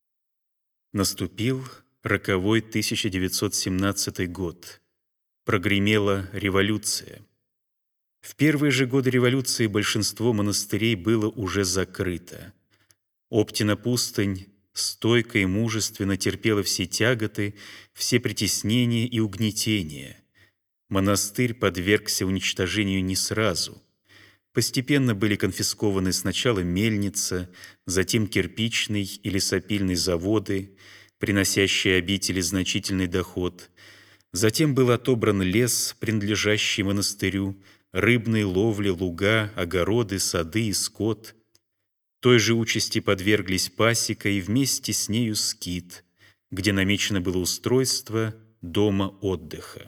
Наступил роковой тысяча девятьсот семнадцатый год. Прогремела революция. В первые же годы революции большинство монастырей было уже закрыто. Оптина пустынь стойко и мужественно терпела все тяготы, все притеснения и угнетения. Монастырь подвергся уничтожению не сразу. Постепенно были конфискованы сначала мельница, затем кирпичный и лесопильный заводы, приносящие обители значительный доход. Затем был отобран лес, принадлежащий монастырю, рыбные ловли, луга, огороды, сады и скот. Той же участи подверглись пасека и вместе с нею скит, где намечено было устройство дома отдыха.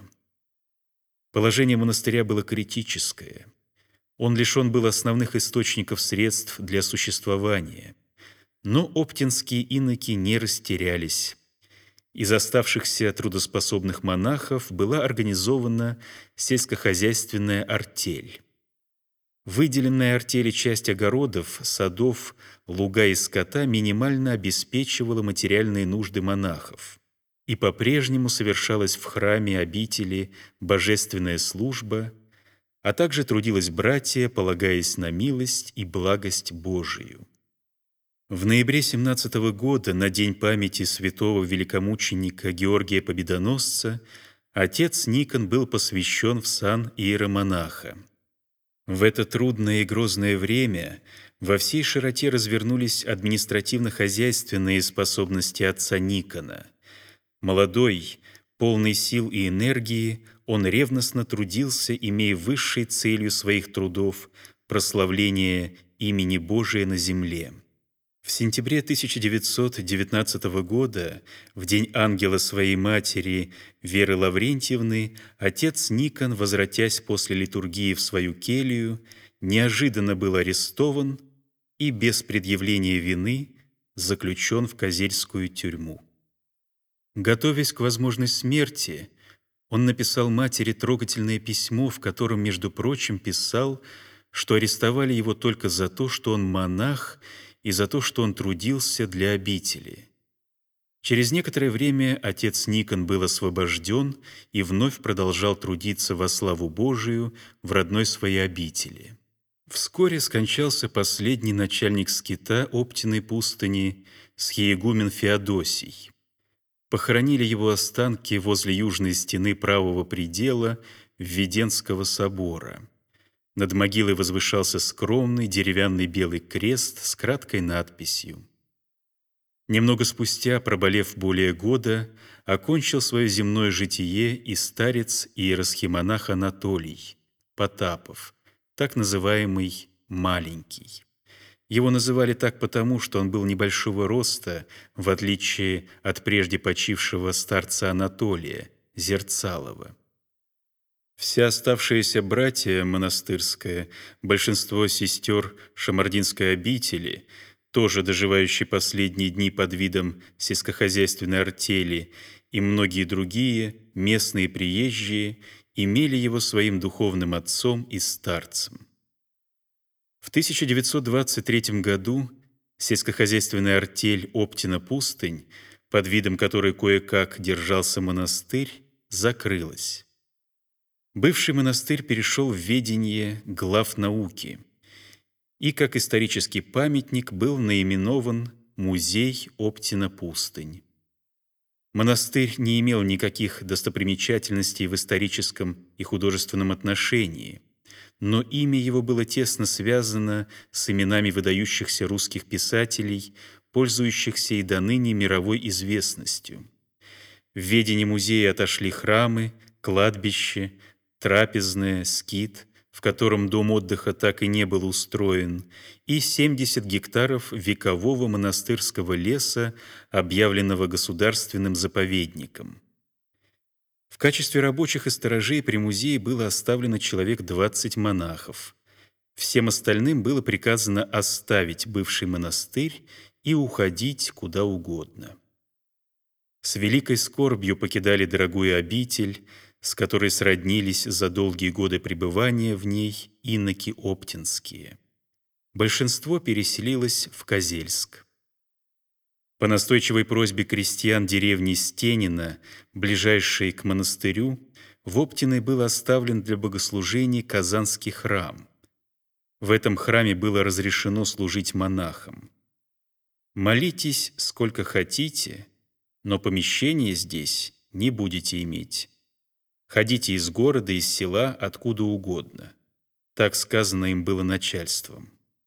Положение монастыря было критическое. Он лишен был основных источников средств для существования. Но оптинские иноки не растерялись. Из оставшихся трудоспособных монахов была организована сельскохозяйственная артель. Выделенная артели часть огородов, садов, луга и скота минимально обеспечивала материальные нужды монахов. И по-прежнему совершалась в храме обители божественная служба, а также трудилось братья, полагаясь на милость и благость Божию. В ноябре семнадцатого года, на день памяти святого великомученика Георгия Победоносца, отец Никон был посвящен в сан иеромонаха. В это трудное и грозное время во всей широте развернулись административно-хозяйственные способности отца Никона. Молодой, полный сил и энергии, он ревностно трудился, имея высшей целью своих трудов прославление имени Божия на земле. В сентябре тысяча девятьсот девятнадцатого года, в день ангела своей матери Веры Лаврентьевны, отец Никон, возвратясь после литургии в свою келью, неожиданно был арестован и без предъявления вины заключен в Козельскую тюрьму. Готовясь к возможной смерти, он написал матери трогательное письмо, в котором, между прочим, писал, что арестовали его только за то, что он монах, и за то, что он трудился для обители. Через некоторое время отец Никон был освобожден и вновь продолжал трудиться во славу Божию в родной своей обители. Вскоре скончался последний начальник скита Оптиной пустыни, схиегумен Феодосий. Похоронили его останки возле южной стены правого предела Введенского собора. Над могилой возвышался скромный деревянный белый крест с краткой надписью. Немного спустя, проболев более года, окончил свое земное житие и старец иеросхимонах Анатолий Потапов, так называемый «маленький». Его называли так потому, что он был небольшого роста, в отличие от прежде почившего старца Анатолия, Зерцалова. Вся оставшаяся братья монастырская, большинство сестер Шамардинской обители, тоже доживающие последние дни под видом сельскохозяйственной артели, и многие другие, местные приезжие, имели его своим духовным отцом и старцем. В тысяча девятьсот двадцать третьем году сельскохозяйственная артель Оптина пустынь, под видом которой кое-как держался монастырь, закрылась. Бывший монастырь перешел в ведение глав науки и, как исторический памятник, был наименован Музей Оптина пустынь. Монастырь не имел никаких достопримечательностей в историческом и художественном отношении, но имя его было тесно связано с именами выдающихся русских писателей, пользующихся и доныне мировой известностью. В ведение музея отошли храмы, кладбище, трапезное, скит, в котором дом отдыха так и не был устроен, и семьдесят гектаров векового монастырского леса, объявленного государственным заповедником. В качестве рабочих и сторожей при музее было оставлено человек двадцать монахов. Всем остальным было приказано оставить бывший монастырь и уходить куда угодно. С великой скорбью покидали дорогую обитель, с которой сроднились за долгие годы пребывания в ней иноки оптинские. Большинство переселилось в Козельск. По настойчивой просьбе крестьян деревни Стенина, ближайшей к монастырю, в Оптиной был оставлен для богослужений Казанский храм. В этом храме было разрешено служить монахам. «Молитесь, сколько хотите, но помещения здесь не будете иметь. Ходите из города, из села, откуда угодно». Так сказано им было начальством.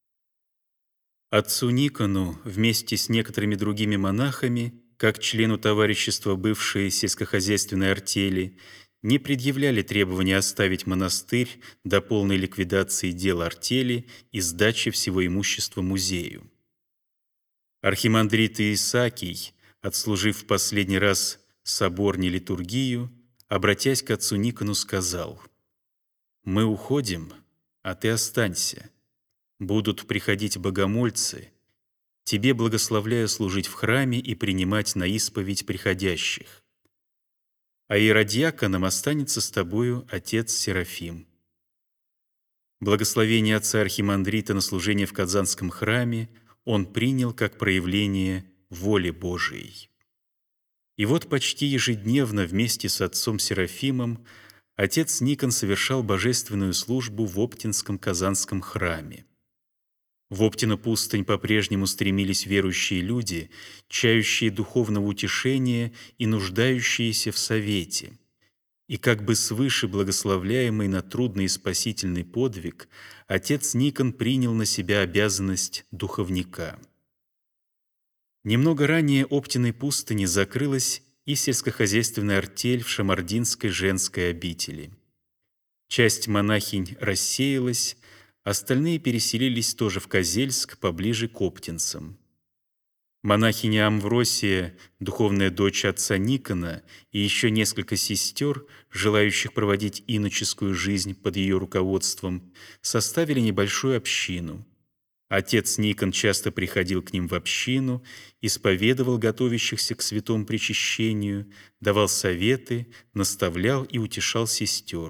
Отцу Никону вместе с некоторыми другими монахами, как члену товарищества бывшей сельскохозяйственной артели, не предъявляли требования оставить монастырь до полной ликвидации дел артели и сдачи всего имущества музею. Архимандрит Исаакий, отслужив в последний раз соборне литургию, обратясь к отцу Никону, сказал: «Мы уходим, а ты останься. Будут приходить богомольцы, тебе благословляю служить в храме и принимать на исповедь приходящих. А иеродиаконом останется с тобою отец Серафим». Благословение отца архимандрита на служение в Казанском храме он принял как проявление воли Божией. И вот почти ежедневно вместе с отцом Серафимом отец Никон совершал божественную службу в Оптинском Казанском храме. В Оптину пустынь по-прежнему стремились верующие люди, чающие духовного утешения и нуждающиеся в совете. И как бы свыше благословляемый на трудный и спасительный подвиг, отец Никон принял на себя обязанность духовника. Немного ранее Оптиной пустыни закрылась и сельскохозяйственная артель в Шамардинской женской обители. Часть монахинь рассеялась, остальные переселились тоже в Козельск, поближе к оптинцам. Монахиня Амвросия, духовная дочь отца Никона, и еще несколько сестер, желающих проводить иноческую жизнь под ее руководством, составили небольшую общину. Отец Никон часто приходил к ним в общину, исповедовал готовящихся к святому причащению, давал советы, наставлял и утешал сестер.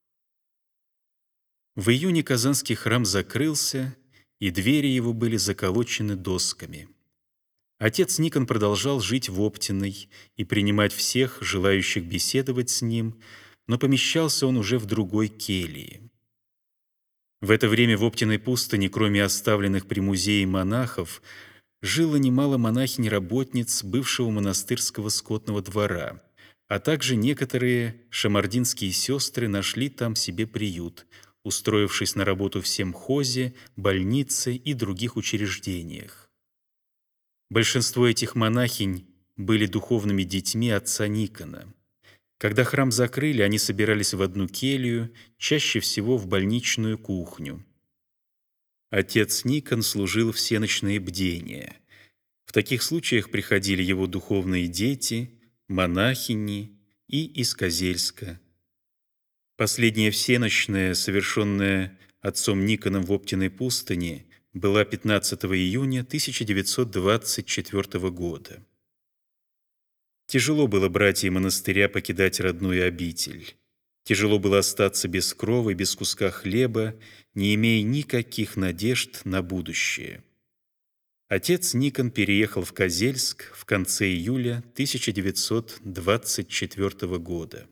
В июне Казанский храм закрылся, и двери его были заколочены досками. Отец Никон продолжал жить в Оптиной и принимать всех, желающих беседовать с ним, но помещался он уже в другой келье. В это время в Оптиной пустыне, кроме оставленных при музее монахов, жило немало монахинь-работниц бывшего монастырского скотного двора, а также некоторые шамардинские сестры нашли там себе приют, устроившись на работу в семхозе, больнице и других учреждениях. Большинство этих монахинь были духовными детьми отца Никона. Когда храм закрыли, они собирались в одну келью, чаще всего в больничную кухню. Отец Никон служил всеночные бдения. В таких случаях приходили его духовные дети, монахини и из Козельска. Последняя всеночная, совершенная отцом Никоном в Оптиной пустыне, была пятнадцатого июня тысяча девятьсот двадцать четвёртого года. Тяжело было братьям монастыря покидать родную обитель. Тяжело было остаться без крова, без куска хлеба, не имея никаких надежд на будущее. Отец Никон переехал в Козельск в конце июля тысяча девятьсот двадцать четвёртого года.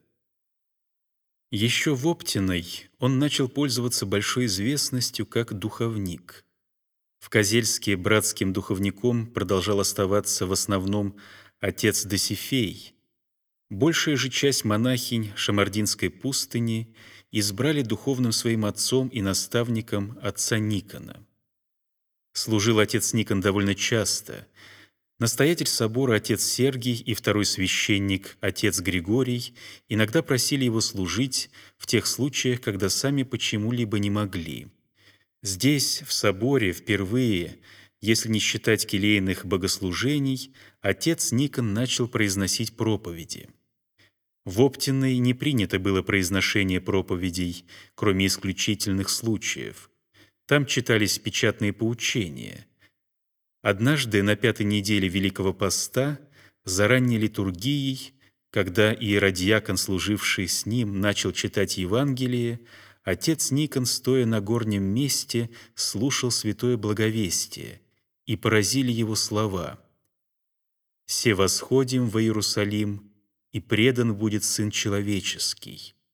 Еще в Оптиной он начал пользоваться большой известностью как духовник. В Козельске братским духовником продолжал оставаться в основном отец Досифей. Большая же часть монахинь Шамардинской пустыни избрали духовным своим отцом и наставником отца Никона. Служил отец Никон довольно часто. Настоятель собора отец Сергий и второй священник отец Григорий иногда просили его служить в тех случаях, когда сами почему-либо не могли. Здесь, в соборе, впервые, если не считать келейных богослужений, отец Никон начал произносить проповеди. В Оптиной не принято было произношение проповедей, кроме исключительных случаев. Там читались печатные поучения. Однажды на пятой неделе Великого Поста, за ранней литургией, когда иеродиакон, служивший с ним, начал читать Евангелие, отец Никон, стоя на горнем месте, слушал святое благовестие, и поразили его слова: «Се восходим во Иерусалим, и предан будет Сын Человеческий.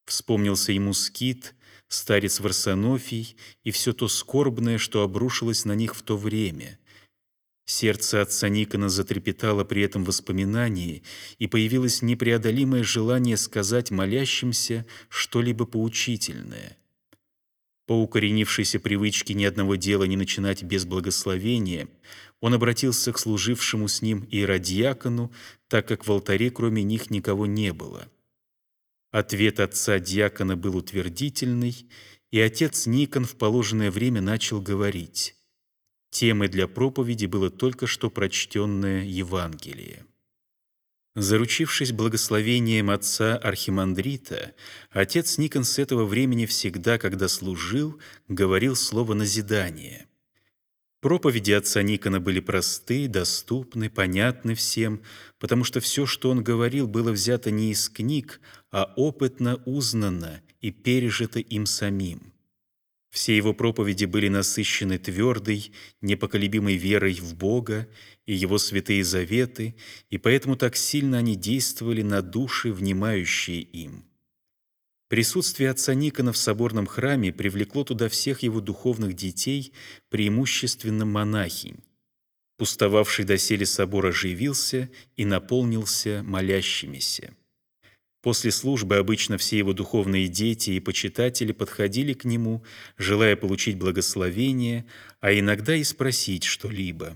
Вспомнился ему Скит, старец Варсонофий и все то скорбное, что обрушилось на них в то время. Сердце отца Никона затрепетало при этом воспоминании, и появилось непреодолимое желание сказать молящимся что-либо поучительное. По укоренившейся привычке ни одного дела не начинать без благословения, он обратился к служившему с ним иеродиакону, так как в алтаре кроме них никого не было. Ответ отца диакона был утвердительный, и отец Никон в положенное время начал говорить. Темой для проповеди было только что прочтенное Евангелие. Заручившись благословением отца архимандрита, отец Никон с этого времени всегда, когда служил, говорил слово назидания. Проповеди отца Никона были просты, доступны, понятны всем, потому что все, что он говорил, было взято не из книг, а опытно узнано и пережито им самим. Все его проповеди были насыщены твердой, непоколебимой верой в Бога и Его святые заветы, и поэтому так сильно они действовали на души, внимающие им. Присутствие отца Никона в соборном храме привлекло туда всех его духовных детей, преимущественно монахинь. Пустовавший доселе собор оживился и наполнился молящимися. После службы обычно все его духовные дети и почитатели подходили к нему, желая получить благословение, а иногда и спросить что-либо.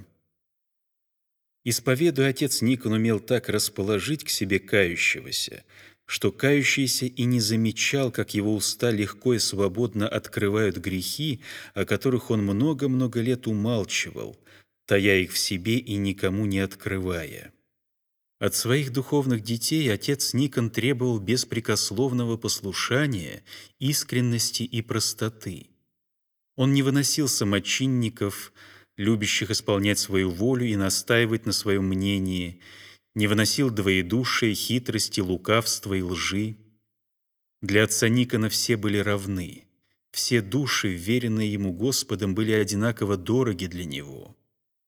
Исповедуя, отец Никон умел так расположить к себе кающегося, что кающийся и не замечал, как его уста легко и свободно открывают грехи, о которых он много-много лет умалчивал, тая их в себе и никому не открывая. От своих духовных детей отец Никон требовал беспрекословного послушания, искренности и простоты. Он не выносил самочинников, любящих исполнять свою волю и настаивать на своем мнении, не выносил двоедушия, хитрости, лукавства и лжи. Для отца Никона все были равны. Все души, вверенные ему Господом, были одинаково дороги для него.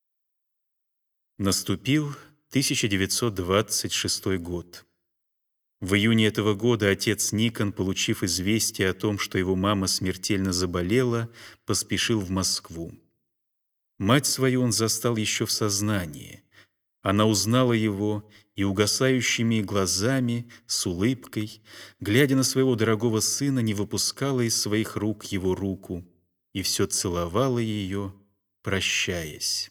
Наступил тысяча девятьсот двадцать шестой год. В июне этого года отец Никон, получив известие о том, что его мама смертельно заболела, поспешил в Москву. Мать свою он застал еще в сознании. Она узнала его и угасающими глазами, с улыбкой, глядя на своего дорогого сына, не выпускала из своих рук его руку и все целовала ее, прощаясь.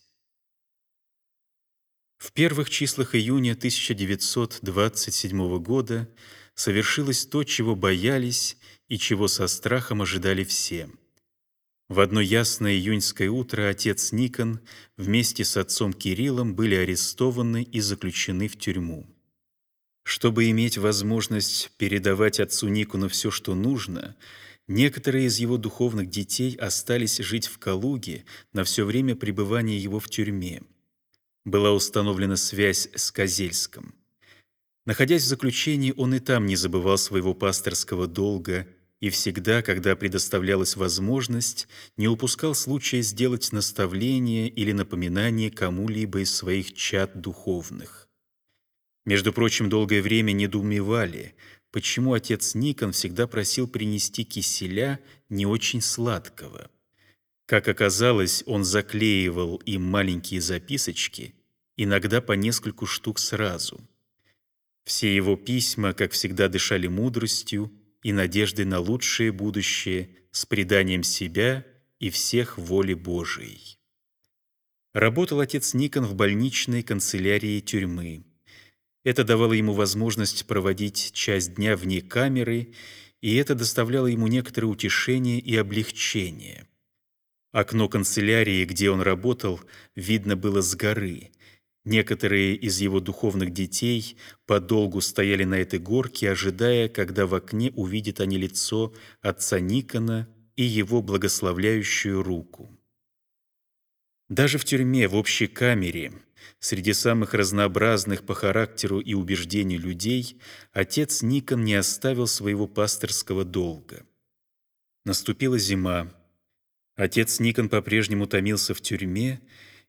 В первых числах июня тысяча девятьсот двадцать седьмого года совершилось то, чего боялись и чего со страхом ожидали все. В одно ясное июньское утро отец Никон вместе с отцом Кириллом были арестованы и заключены в тюрьму. Чтобы иметь возможность передавать отцу Никону все, что нужно, некоторые из его духовных детей остались жить в Калуге на все время пребывания его в тюрьме. Была установлена связь с Козельском. Находясь в заключении, он и там не забывал своего пасторского долга и всегда, когда предоставлялась возможность, не упускал случая сделать наставление или напоминание кому-либо из своих чад духовных. Между прочим, долгое время недоумевали, почему отец Никон всегда просил принести киселя не очень сладкого. Как оказалось, он заклеивал им маленькие записочки, иногда по нескольку штук сразу. Все его письма, как всегда, дышали мудростью и надеждой на лучшее будущее с преданием себя и всех воле Божией. Работал отец Никон в больничной канцелярии тюрьмы. Это давало ему возможность проводить часть дня вне камеры, и это доставляло ему некоторое утешение и облегчение. Окно канцелярии, где он работал, видно было с горы. Некоторые из его духовных детей подолгу стояли на этой горке, ожидая, когда в окне увидят они лицо отца Никона и его благословляющую руку. Даже в тюрьме, в общей камере, среди самых разнообразных по характеру и убеждению людей, отец Никон не оставил своего пасторского долга. Наступила зима. Отец Никон по-прежнему томился в тюрьме,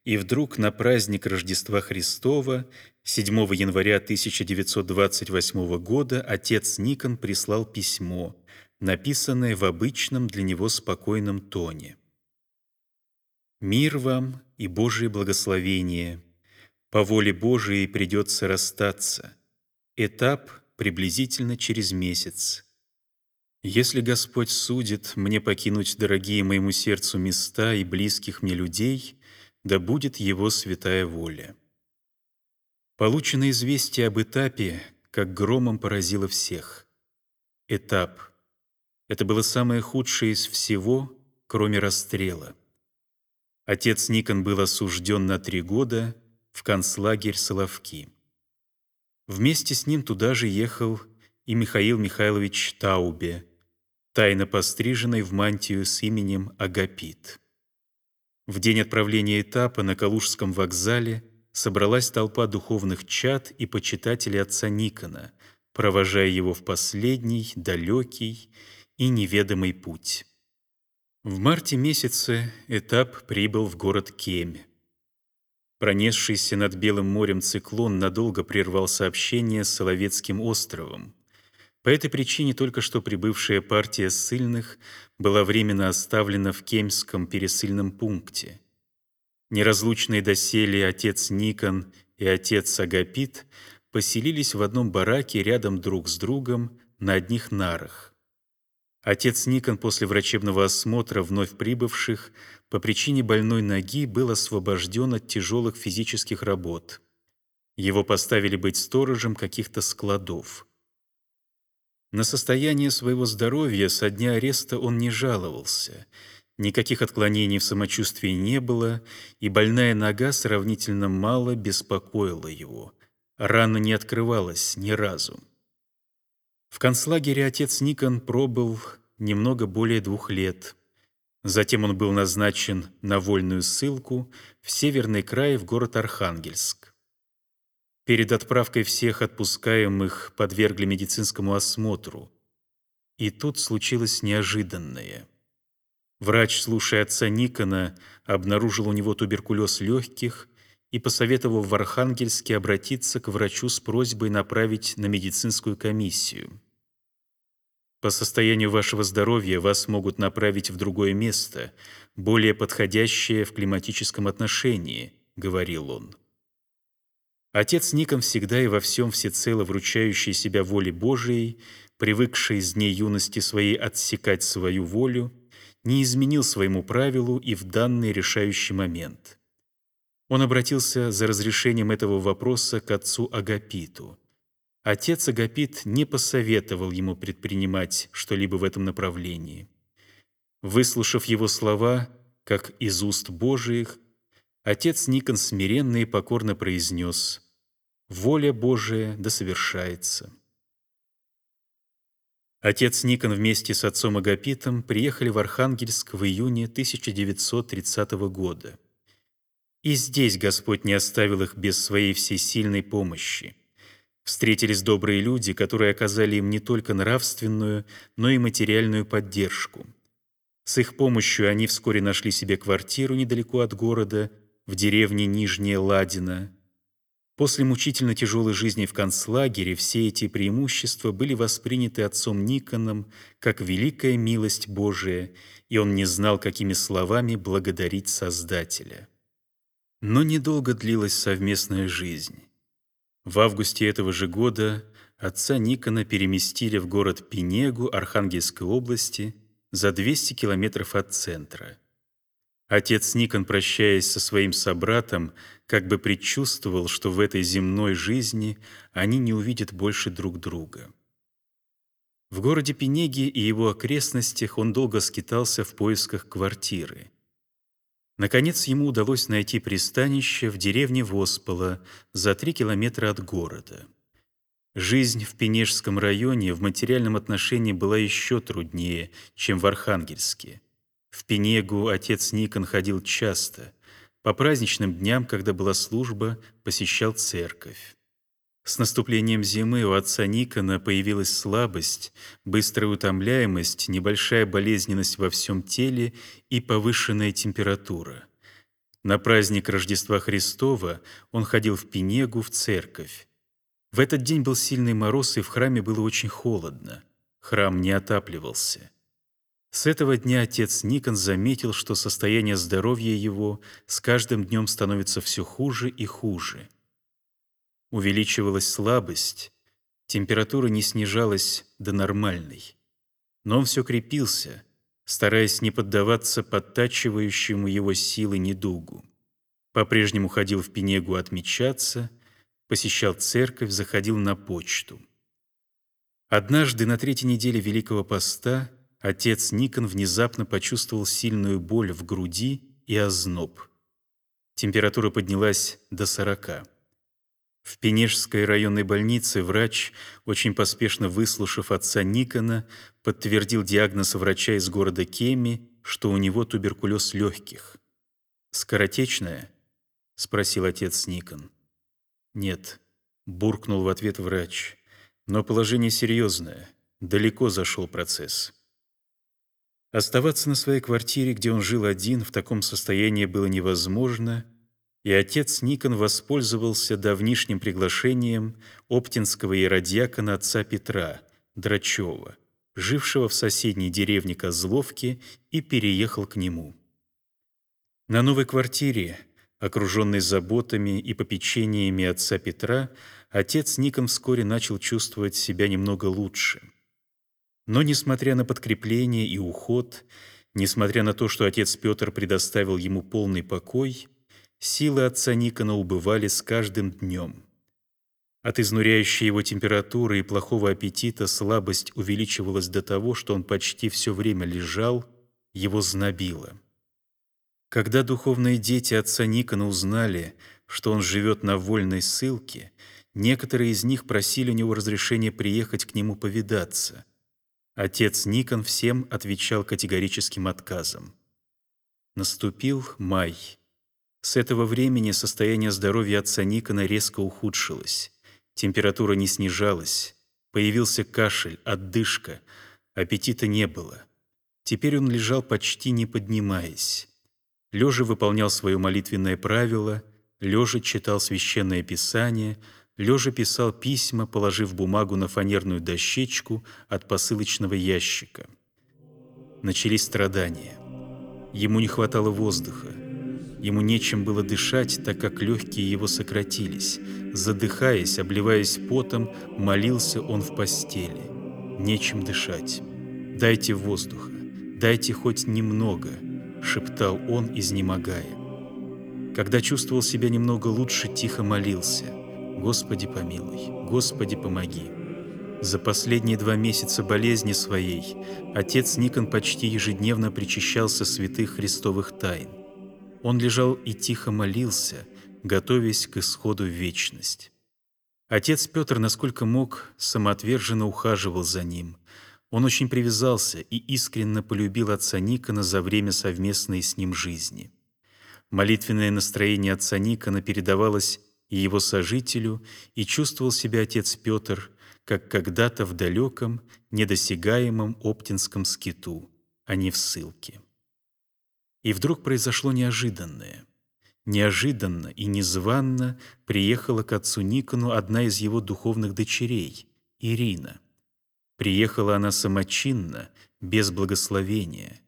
И вдруг на праздник Рождества Христова, седьмого января тысяча девятьсот двадцать восьмого года, отец Никон прислал письмо, написанное в обычном для него спокойном тоне. «Мир вам и Божие благословение. По воле Божией придется расстаться. Этап приблизительно через месяц. Если Господь судит мне покинуть дорогие моему сердцу места и близких мне людей, да будет Его святая воля». Полученное известие об этапе как громом поразило всех. Этап — это было самое худшее из всего, кроме расстрела. Отец Никон был осужден на три года в концлагерь Соловки. Вместе с ним туда же ехал и Михаил Михайлович Таубе, тайно постриженный в мантию с именем Агапит. В день отправления этапа на Калужском вокзале собралась толпа духовных чад и почитателей отца Никона, провожая его в последний, далекий и неведомый путь. В марте месяце этап прибыл в город Кемь. Пронесшийся над Белым морем циклон надолго прервал сообщение с Соловецким островом. По этой причине только что прибывшая партия ссыльных была временно оставлена в Кемьском пересыльном пункте. Неразлучные доселе отец Никон и отец Агапит поселились в одном бараке рядом друг с другом на одних нарах. Отец Никон после врачебного осмотра вновь прибывших по причине больной ноги был освобожден от тяжелых физических работ. Его поставили быть сторожем каких-то складов. На состояние своего здоровья со дня ареста он не жаловался. Никаких отклонений в самочувствии не было, и больная нога сравнительно мало беспокоила его. Рана не открывалась ни разу. В концлагере отец Никон пробыл немного более двух лет. Затем он был назначен на вольную ссылку в северный край в город Архангельск. Перед отправкой всех отпускаемых подвергли медицинскому осмотру. И тут случилось неожиданное. Врач, слушая отца Никона, обнаружил у него туберкулез легких и посоветовал в Архангельске обратиться к врачу с просьбой направить на медицинскую комиссию. «По состоянию вашего здоровья вас могут направить в другое место, более подходящее в климатическом отношении», — говорил он. Отец Никон, всегда и во всем всецело вручающий себя воле Божией, привыкший с дней юности своей отсекать свою волю, не изменил своему правилу и в данный решающий момент. Он обратился за разрешением этого вопроса к отцу Агапиту. Отец Агапит не посоветовал ему предпринимать что-либо в этом направлении. Выслушав его слова, как из уст Божиих, отец Никон смиренно и покорно произнес: «Воля Божия да совершается». Отец Никон вместе с отцом Агапитом приехали в Архангельск в июне тысяча девятьсот тридцатого года. И здесь Господь не оставил их без своей всесильной помощи. Встретились добрые люди, которые оказали им не только нравственную, но и материальную поддержку. С их помощью они вскоре нашли себе квартиру недалеко от города, в деревне Нижняя Ладина. После мучительно тяжелой жизни в концлагере все эти преимущества были восприняты отцом Никоном как великая милость Божия, и он не знал, какими словами благодарить Создателя. Но недолго длилась совместная жизнь. В августе этого же года отца Никона переместили в город Пинегу Архангельской области за двести километров от центра. Отец Никон, прощаясь со своим собратом, как бы предчувствовал, что в этой земной жизни они не увидят больше друг друга. В городе Пинеге и его окрестностях он долго скитался в поисках квартиры. Наконец ему удалось найти пристанище в деревне Воспола за три километра от города. Жизнь в Пинежском районе в материальном отношении была еще труднее, чем в Архангельске. В Пинегу отец Никон ходил часто. По праздничным дням, когда была служба, посещал церковь. С наступлением зимы у отца Никона появилась слабость, быстрая утомляемость, небольшая болезненность во всем теле и повышенная температура. На праздник Рождества Христова он ходил в Пенегу, в церковь. В этот день был сильный мороз, и в храме было очень холодно. Храм не отапливался. С этого дня отец Никон заметил, что состояние здоровья его с каждым днем становится все хуже и хуже. Увеличивалась слабость, температура не снижалась до нормальной. Но он все крепился, стараясь не поддаваться подтачивающему его силы недугу. По-прежнему ходил в Пенегу отмечаться, посещал церковь, заходил на почту. Однажды на третьей неделе Великого Поста отец Никон внезапно почувствовал сильную боль в груди и озноб. Температура поднялась до сорока. В Пенежской районной больнице врач, очень поспешно выслушав отца Никона, подтвердил диагноз врача из города Кеми, что у него туберкулез легких. «Скоротечная?» — спросил отец Никон. «Нет», — буркнул в ответ врач, — «но положение серьезное, далеко зашел процесс». Оставаться на своей квартире, где он жил один, в таком состоянии было невозможно, и отец Никон воспользовался давнишним приглашением оптинского иеродьякона отца Петра, Драчева, жившего в соседней деревне Козловки, и переехал к нему. На новой квартире, окруженный заботами и попечениями отца Петра, отец Никон вскоре начал чувствовать себя немного лучше. Но, несмотря на подкрепление и уход, несмотря на то, что отец Петр предоставил ему полный покой, силы отца Никона убывали с каждым днем. От изнуряющей его температуры и плохого аппетита слабость увеличивалась до того, что он почти все время лежал, его знобило. Когда духовные дети отца Никона узнали, что он живет на вольной ссылке, некоторые из них просили у него разрешения приехать к нему повидаться. Отец Никон всем отвечал категорическим отказом. Наступил май. С этого времени состояние здоровья отца Никона резко ухудшилось. Температура не снижалась, появился кашель, отдышка, аппетита не было. Теперь он лежал почти не поднимаясь. Лежа выполнял свое молитвенное правило, лежа читал священное писание, лежа писал письма, положив бумагу на фанерную дощечку от посылочного ящика. Начались страдания. Ему не хватало воздуха. Ему нечем было дышать, так как легкие его сократились. Задыхаясь, обливаясь потом, молился он в постели. Нечем дышать. «Дайте воздуха, дайте хоть немного», — шептал он, изнемогая. Когда чувствовал себя немного лучше, тихо молился: «Господи помилуй, Господи помоги». За последние два месяца болезни своей отец Никон почти ежедневно причащался святых христовых тайн. Он лежал и тихо молился, готовясь к исходу в вечность. Отец Петр, насколько мог, самоотверженно ухаживал за ним. Он очень привязался и искренне полюбил отца Никона за время совместной с ним жизни. Молитвенное настроение отца Никона передавалось и его сожителю, и чувствовал себя отец Петр, как когда-то в далеком, недосягаемом оптинском скиту, а не в ссылке. И вдруг произошло неожиданное. Неожиданно и незванно приехала к отцу Никону одна из его духовных дочерей, Ирина. Приехала она самочинно, без благословения.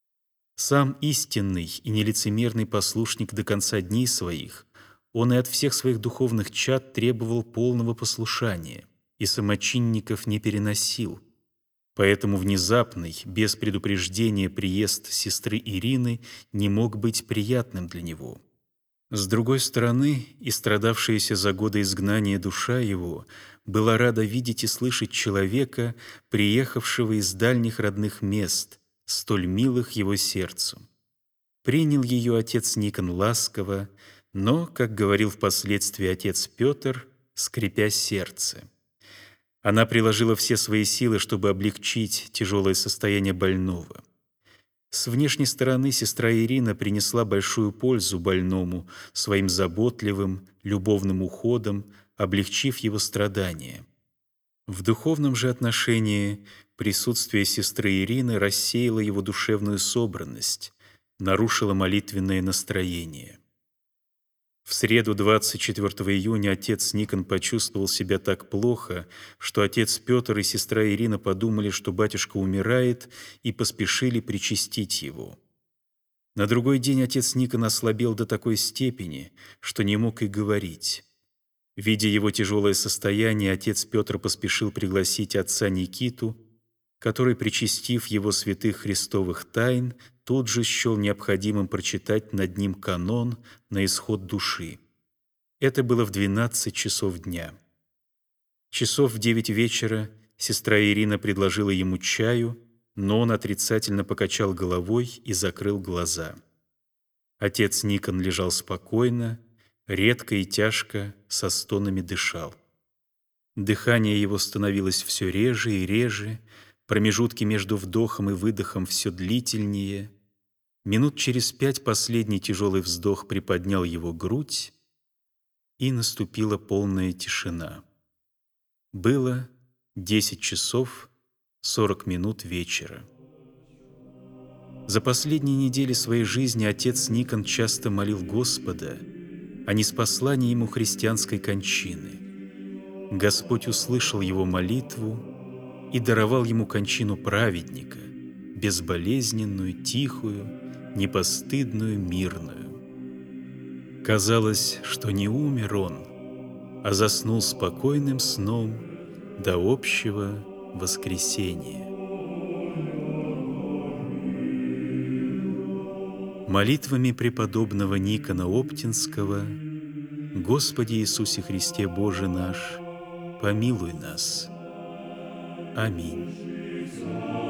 Сам истинный и нелицемерный послушник до конца дней своих, он и от всех своих духовных чад требовал полного послушания, и самочинников не переносил. Поэтому внезапный, без предупреждения приезд сестры Ирины не мог быть приятным для него. С другой стороны, и страдавшаяся за годы изгнания душа его была рада видеть и слышать человека, приехавшего из дальних родных мест, столь милых его сердцу. Принял ее отец Никон ласково, но, как говорил впоследствии отец Петр, скрипя сердце. Она приложила все свои силы, чтобы облегчить тяжелое состояние больного. С внешней стороны сестра Ирина принесла большую пользу больному своим заботливым, любовным уходом, облегчив его страдания. В духовном же отношении присутствие сестры Ирины рассеяло его душевную собранность, нарушило молитвенное настроение. В среду двадцать четвёртого июня отец Никон почувствовал себя так плохо, что отец Петр и сестра Ирина подумали, что батюшка умирает, и поспешили причастить его. На другой день отец Никон ослабел до такой степени, что не мог и говорить. Видя его тяжелое состояние, отец Петр поспешил пригласить отца Никиту, который, причастив его святых христовых тайн, тут же счел необходимым прочитать над ним канон на исход души. Это было в двенадцать часов дня. Часов в девять вечера сестра Ирина предложила ему чаю, но он отрицательно покачал головой и закрыл глаза. Отец Никон лежал спокойно, редко и тяжко, со стонами дышал. Дыхание его становилось все реже и реже, промежутки между вдохом и выдохом все длительнее. Минут через пять последний тяжелый вздох приподнял его грудь, и наступила полная тишина. Было десять часов сорок минут вечера. За последние недели своей жизни отец Никон часто молил Господа о неспослании ему христианской кончины. Господь услышал его молитву и даровал ему кончину праведника, безболезненную, тихую, непостыдную, мирную. Казалось, что не умер он, а заснул спокойным сном до общего воскресения. Молитвами преподобного Никона Оптинского: Господи Иисусе Христе Боже наш, помилуй нас. Аминь.